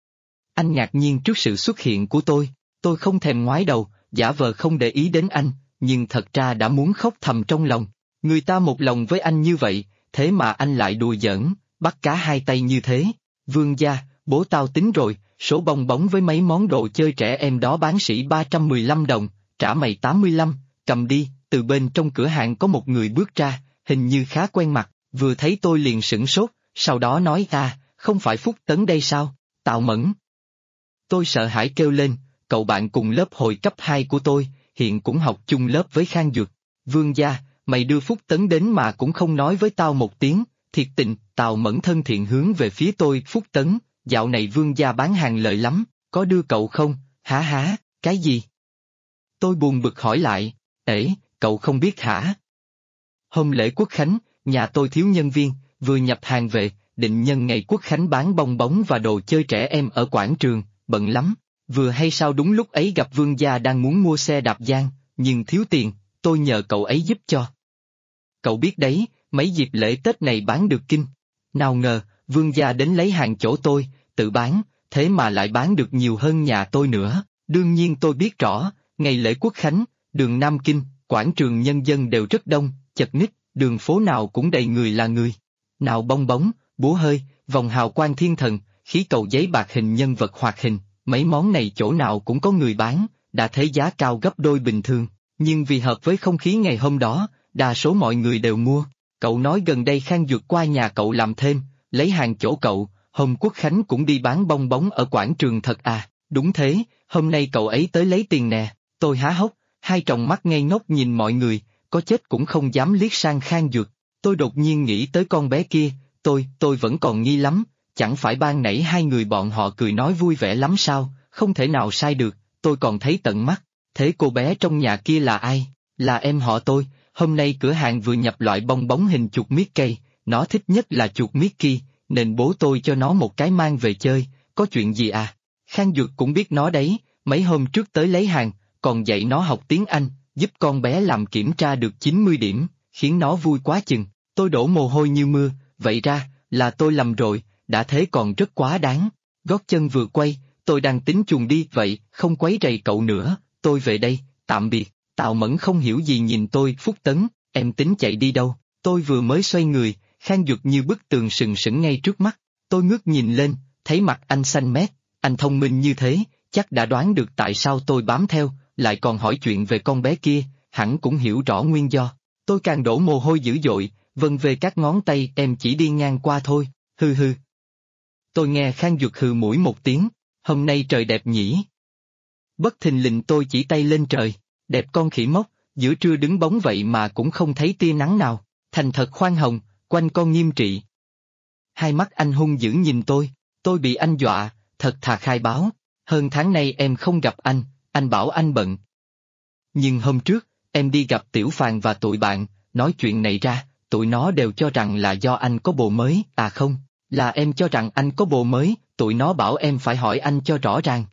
Anh ngạc nhiên trước sự xuất hiện của tôi không thèm ngoái đầu, giả vờ không để ý đến anh, nhưng thật ra đã muốn khóc thầm trong lòng. Người ta một lòng với anh như vậy, thế mà anh lại đùa giỡn, bắt cá hai tay như thế. Vương gia, bố tao tính rồi, số bong bóng với mấy món đồ chơi trẻ em đó bán sỉ 315 đồng, trả mày 85, cầm đi. Từ bên trong cửa hàng có một người bước ra, hình như khá quen mặt, vừa thấy tôi liền sửng sốt, sau đó nói không phải Phúc Tấn đây sao, Tào Mẫn. Tôi sợ hãi kêu lên, cậu bạn cùng lớp hồi cấp 2 của tôi, hiện cũng học chung lớp với Khang Duật. Vương gia, mày đưa Phúc Tấn đến mà cũng không nói với tao một tiếng, thiệt tình. Tào Mẫn thân thiện hướng về phía tôi. Phúc Tấn, dạo này Vương gia bán hàng lợi lắm, có đưa cậu không? Hả, cái gì? Tôi buồn bực hỏi lại, cậu không biết hả? Hôm lễ Quốc Khánh, nhà tôi thiếu nhân viên, vừa nhập hàng về, định nhân ngày Quốc Khánh bán bong bóng và đồ chơi trẻ em ở quảng trường, bận lắm. Vừa hay sao đúng lúc ấy gặp Vương gia đang muốn mua xe đạp giang, nhưng thiếu tiền, tôi nhờ cậu ấy giúp cho. Cậu biết đấy, mấy dịp lễ Tết này bán được kinh. Nào ngờ, Vương gia đến lấy hàng chỗ tôi, tự bán, thế mà lại bán được nhiều hơn nhà tôi nữa. Đương nhiên tôi biết rõ, ngày lễ Quốc Khánh, đường Nam Kinh, quảng trường nhân dân đều rất đông, chật ních, đường phố nào cũng đầy người là người. Nào bong bóng, búa hơi, vòng hào quang thiên thần, khí cầu giấy bạc hình nhân vật hoạt hình, mấy món này chỗ nào cũng có người bán, đã thấy giá cao gấp đôi bình thường, nhưng vì hợp với không khí ngày hôm đó, đa số mọi người đều mua. Cậu nói gần đây Khang Duật qua nhà cậu làm thêm, lấy hàng chỗ cậu, hôm Quốc Khánh cũng đi bán bong bóng ở quảng trường thật à? Đúng thế, hôm nay cậu ấy tới lấy tiền nè. Tôi há hốc, hai tròng mắt ngây ngốc nhìn mọi người, có chết cũng không dám liếc sang Khang Duật. Tôi đột nhiên nghĩ tới con bé kia, tôi vẫn còn nghi lắm, chẳng phải ban nãy hai người bọn họ cười nói vui vẻ lắm sao, không thể nào sai được, tôi còn thấy tận mắt. Thế cô bé trong nhà kia là ai? Là em họ tôi, hôm nay cửa hàng vừa nhập loại bong bóng hình chuột Mickey, nó thích nhất là chuột Mickey, nên bố tôi cho nó một cái mang về chơi, có chuyện gì à? Khang Duật cũng biết nó đấy, mấy hôm trước tới lấy hàng, còn dạy nó học tiếng Anh, giúp con bé làm kiểm tra được 90 điểm, khiến nó vui quá chừng. Tôi đổ mồ hôi như mưa, vậy ra, là tôi lầm rồi, đã thế còn rất quá đáng. Gót chân vừa quay, tôi đang tính chuồn đi, vậy, không quấy rầy cậu nữa, tôi về đây, tạm biệt. Tào Mẫn không hiểu gì nhìn tôi. Phúc Tấn, em tính chạy đi đâu? Tôi vừa mới xoay người, Khang Duật như bức tường sừng sững ngay trước mắt. Tôi ngước nhìn lên, thấy mặt anh xanh mét, anh thông minh như thế, chắc đã đoán được tại sao tôi bám theo, lại còn hỏi chuyện về con bé kia, hẳn cũng hiểu rõ nguyên do. Tôi càng đổ mồ hôi dữ dội, vân về các ngón tay. Em chỉ đi ngang qua thôi, hư hư. Tôi nghe Khang Duật hừ mũi một tiếng, hôm nay trời đẹp nhỉ? Bất thình lình tôi chỉ tay lên trời, đẹp con khỉ mốc, giữa trưa đứng bóng vậy mà cũng không thấy tia nắng nào, thành thật khoan hồng, quanh con nghiêm trị. Hai mắt anh hung dữ nhìn tôi bị anh dọa, thật thà khai báo, hơn tháng nay em không gặp anh bảo anh bận. Nhưng hôm trước, em đi gặp Tiểu Phàn và tụi bạn, nói chuyện này ra, tụi nó đều cho rằng là do anh có bồ mới, à không, là em cho rằng anh có bồ mới, tụi nó bảo em phải hỏi anh cho rõ ràng.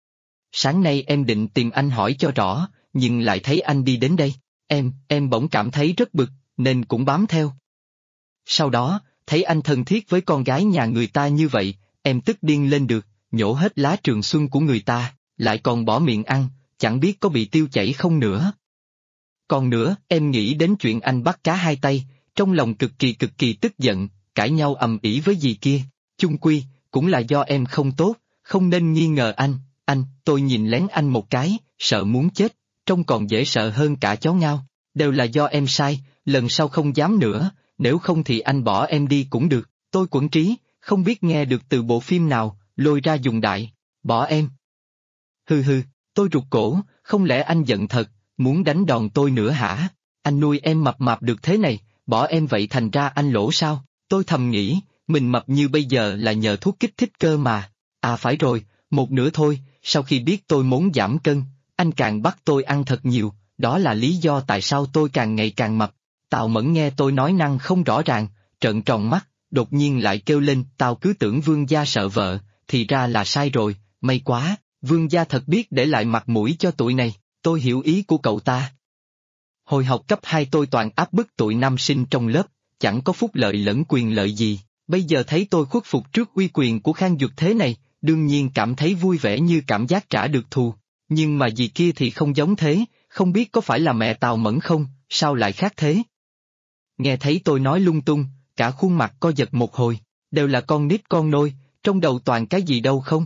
Sáng nay em định tìm anh hỏi cho rõ, nhưng lại thấy anh đi đến đây, em bỗng cảm thấy rất bực, nên cũng bám theo. Sau đó, thấy anh thân thiết với con gái nhà người ta như vậy, em tức điên lên được, nhổ hết lá trường xuân của người ta, lại còn bỏ miệng ăn, chẳng biết có bị tiêu chảy không nữa. Còn nữa, em nghĩ đến chuyện anh bắt cá hai tay, trong lòng cực kỳ tức giận, cãi nhau ầm ĩ với dì kia, chung quy, cũng là do em không tốt, không nên nghi ngờ anh, tôi nhìn lén anh một cái, sợ muốn chết, trông còn dễ sợ hơn cả chó ngao, đều là do em sai, lần sau không dám nữa, nếu không thì anh bỏ em đi cũng được. Tôi quẫn trí, không biết nghe được từ bộ phim nào, lôi ra dùng đại, bỏ em. Hừ, tôi rụt cổ, không lẽ anh giận thật, muốn đánh đòn tôi nữa hả? Anh nuôi em mập mạp được thế này, bỏ em vậy thành ra anh lỗ sao? Tôi thầm nghĩ, mình mập như bây giờ là nhờ thuốc kích thích cơ mà. À phải rồi, một nửa thôi, sau khi biết tôi muốn giảm cân, anh càng bắt tôi ăn thật nhiều, đó là lý do tại sao tôi càng ngày càng mập. Tào Mẫn nghe tôi nói năng không rõ ràng, trợn tròn mắt, đột nhiên lại kêu lên. Tao cứ tưởng Vương gia sợ vợ, thì ra là sai rồi, may quá, Vương gia thật biết để lại mặt mũi cho tụi này, tôi hiểu ý của cậu ta. Hồi học cấp 2 tôi toàn áp bức tụi nam sinh trong lớp, chẳng có phúc lợi lẫn quyền lợi gì, Bây giờ thấy tôi khuất phục trước uy quyền của Khang Duật thế này, đương nhiên cảm thấy vui vẻ như cảm giác trả được thù. Nhưng mà dì kia thì không giống thế, không biết có phải là mẹ Tào Mẫn không, sao lại khác thế? Nghe thấy tôi nói lung tung, cả khuôn mặt co giật một hồi, đều là con nít con nôi, trong đầu toàn cái gì đâu không?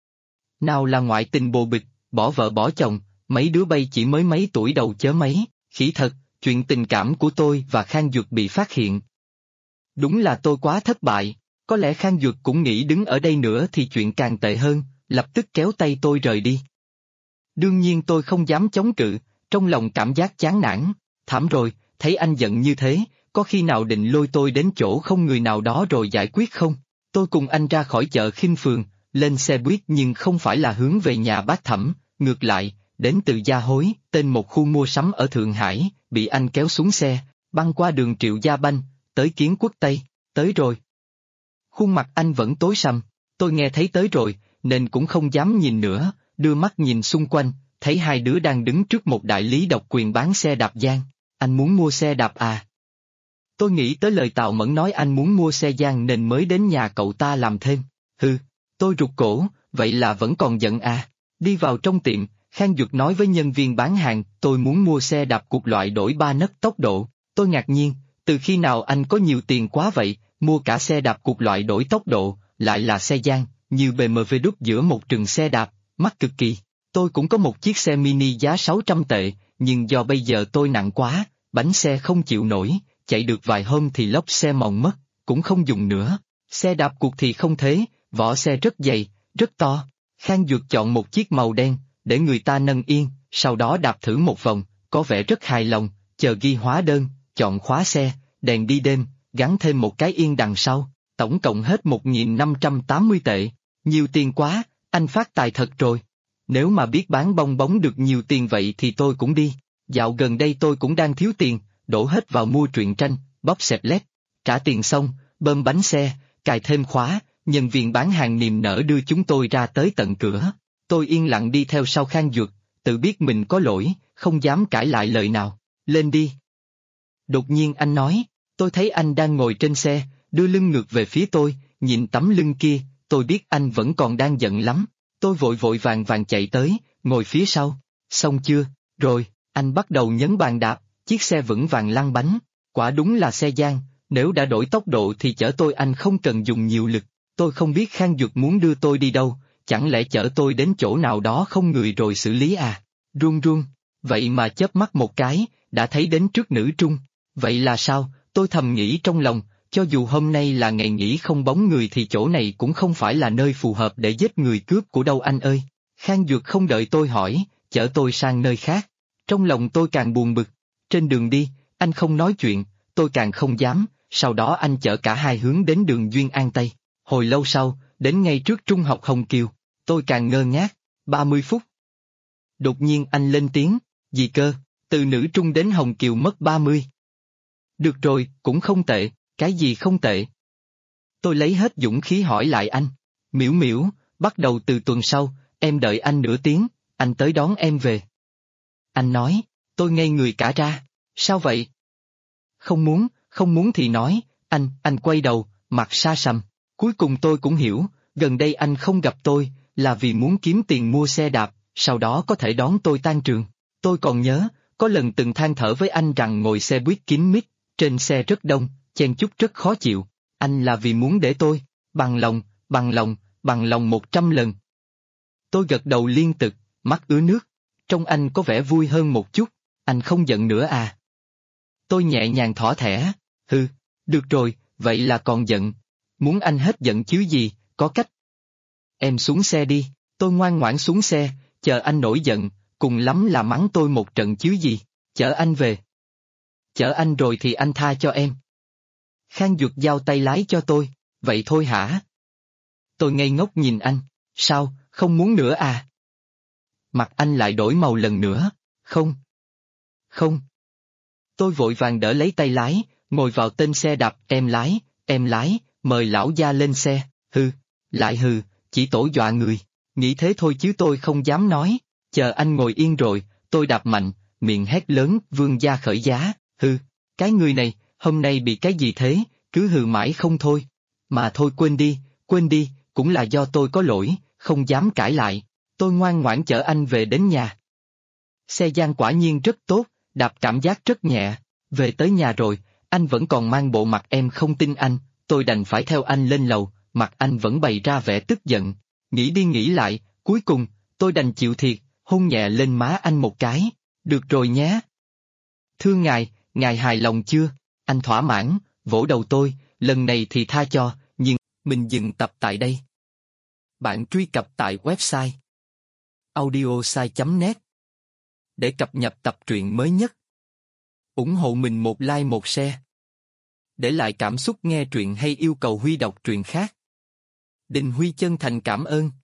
Nào là ngoại tình bồ bịch, bỏ vợ bỏ chồng, mấy đứa bay chỉ mới mấy tuổi đầu chớ mấy, khỉ thật, chuyện tình cảm của tôi và Khang Duật bị phát hiện. Đúng là tôi quá thất bại, có lẽ Khang Duật cũng nghĩ đứng ở đây nữa thì chuyện càng tệ hơn, lập tức kéo tay tôi rời đi. Đương nhiên tôi không dám chống cự, trong lòng cảm giác chán nản, thảm rồi, thấy anh giận như thế, có khi nào định lôi tôi đến chỗ không người nào đó rồi giải quyết không? Tôi cùng anh ra khỏi chợ Khinh Phường, lên xe buýt nhưng không phải là hướng về nhà bác Thẩm, ngược lại, đến từ Gia Hối, tên một khu mua sắm ở Thượng Hải, bị anh kéo xuống xe, băng qua đường Triệu Gia Banh, tới Kiến Quốc Tây, tới rồi. Khuôn mặt anh vẫn tối sầm, tôi nghe thấy tới rồi, nên cũng không dám nhìn nữa, đưa mắt nhìn xung quanh, thấy hai đứa đang đứng trước một đại lý độc quyền bán xe đạp giang. Anh muốn mua xe đạp à? Tôi nghĩ tới lời Tào Mẫn nói anh muốn mua xe giang nên mới đến nhà cậu ta làm thêm. Hừ, tôi rụt cổ, vậy là vẫn còn giận à? Đi vào trong tiệm, Khang Duật nói với nhân viên bán hàng, tôi muốn mua xe đạp cục loại đổi 3 nấc tốc độ. Tôi ngạc nhiên, từ khi nào anh có nhiều tiền quá vậy, mua cả xe đạp cục loại đổi tốc độ, lại là xe giang, như BMW đúc giữa một rừng xe đạp, mắc cực kỳ. Tôi cũng có một chiếc xe mini giá 600 tệ, nhưng do bây giờ tôi nặng quá, bánh xe không chịu nổi, chạy được vài hôm thì lốp xe mòn mất, cũng không dùng nữa. Xe đạp cuộc thì không thế, vỏ xe rất dày, rất to. Khang Duật chọn một chiếc màu đen, để người ta nâng yên, sau đó đạp thử một vòng, có vẻ rất hài lòng, chờ ghi hóa đơn, chọn khóa xe, đèn đi đêm, gắn thêm một cái yên đằng sau, tổng cộng hết 1.580 tệ. Nhiều tiền quá, anh phát tài thật rồi. Nếu mà biết bán bong bóng được nhiều tiền vậy thì tôi cũng đi. Dạo gần đây tôi cũng đang thiếu tiền, đổ hết vào mua truyện tranh, bóp xẹt led. Trả tiền xong, bơm bánh xe, cài thêm khóa, nhân viên bán hàng niềm nở đưa chúng tôi ra tới tận cửa. Tôi yên lặng đi theo sau Khang Duật, tự biết mình có lỗi, không dám cãi lại lời nào. Lên đi. Đột nhiên anh nói, tôi thấy anh đang ngồi trên xe, đưa lưng ngược về phía tôi, nhìn tấm lưng kia, tôi biết anh vẫn còn đang giận lắm. Tôi vội vội vàng vàng chạy tới, ngồi phía sau. Xong chưa? Rồi, anh bắt đầu nhấn bàn đạp, chiếc xe vững vàng lăn bánh. Quả đúng là xe giang, nếu đã đổi tốc độ thì chở tôi anh không cần dùng nhiều lực. Tôi không biết Khang Duật muốn đưa tôi đi đâu, chẳng lẽ chở tôi đến chỗ nào đó không người rồi xử lý à? Run run, vậy mà chớp mắt một cái, đã thấy đến trước nữ trung. Vậy là sao? Tôi thầm nghĩ trong lòng, cho dù hôm nay là ngày nghỉ không bóng người thì chỗ này cũng không phải là nơi phù hợp để giết người cướp của đâu anh ơi. Khang Duật không đợi tôi hỏi, chở tôi sang nơi khác. Trong lòng tôi càng buồn bực. Trên đường đi, anh không nói chuyện, tôi càng không dám, sau đó anh chở cả hai hướng đến đường Duyên An Tây. Hồi lâu sau, đến ngay trước trung học Hồng Kiều, tôi càng ngơ ngác, 30 phút. Đột nhiên anh lên tiếng, gì cơ, từ nữ trung đến Hồng Kiều mất 30. Được rồi, cũng không tệ, cái gì không tệ? Tôi lấy hết dũng khí hỏi lại anh. Miễu miễu, bắt đầu từ tuần sau, em đợi anh nửa tiếng, anh tới đón em về. Anh nói, tôi ngây người cả ra, sao vậy? Không muốn thì nói, anh quay đầu, mặt xa sầm. Cuối cùng tôi cũng hiểu, gần đây anh không gặp tôi, là vì muốn kiếm tiền mua xe đạp, sau đó có thể đón tôi tan trường. Tôi còn nhớ, có lần từng than thở với anh rằng ngồi xe buýt kín mít, trên xe rất đông, chen chúc rất khó chịu. Anh là vì muốn để tôi, bằng lòng 100 lần. Tôi gật đầu liên tục, mắt ứa nước. Trông anh có vẻ vui hơn một chút, anh không giận nữa à? Tôi nhẹ nhàng thỏ thẻ, được rồi, vậy là còn giận. Muốn anh hết giận chứ gì, có cách. Em xuống xe đi, tôi ngoan ngoãn xuống xe, chờ anh nổi giận, cùng lắm là mắng tôi một trận chứ gì, chở anh về. Chở anh rồi thì anh tha cho em. Khang Duật giao tay lái cho tôi, vậy thôi hả? Tôi ngây ngốc nhìn anh, sao, không muốn nữa à? Mặt anh lại đổi màu lần nữa, không. Tôi vội vàng đỡ lấy tay lái, ngồi vào tên xe đạp, em lái, mời lão gia lên xe, lại chỉ tổ dọa người, nghĩ thế thôi chứ tôi không dám nói, chờ anh ngồi yên rồi, tôi đạp mạnh, miệng hét lớn, vương gia khởi giá, cái người này, hôm nay bị cái gì thế, cứ hừ mãi không thôi. Mà thôi quên đi, cũng là do tôi có lỗi, không dám cãi lại. Tôi ngoan ngoãn chở anh về đến nhà. Xe Giang quả nhiên rất tốt, đạp cảm giác rất nhẹ. Về tới nhà rồi, anh vẫn còn mang bộ mặt em không tin anh, tôi đành phải theo anh lên lầu, mặt anh vẫn bày ra vẻ tức giận. Nghĩ đi nghĩ lại, cuối cùng, tôi đành chịu thiệt, hôn nhẹ lên má anh một cái. Được rồi nhé. Thưa ngài hài lòng chưa? Anh thỏa mãn, vỗ đầu tôi, lần này thì tha cho, nhưng mình dừng tập tại đây. Bạn truy cập tại website audiosai.net để cập nhật tập truyện mới nhất. Ủng hộ mình một like một share. Để lại cảm xúc nghe truyện hay yêu cầu Huy đọc truyện khác. Đình Huy chân thành cảm ơn.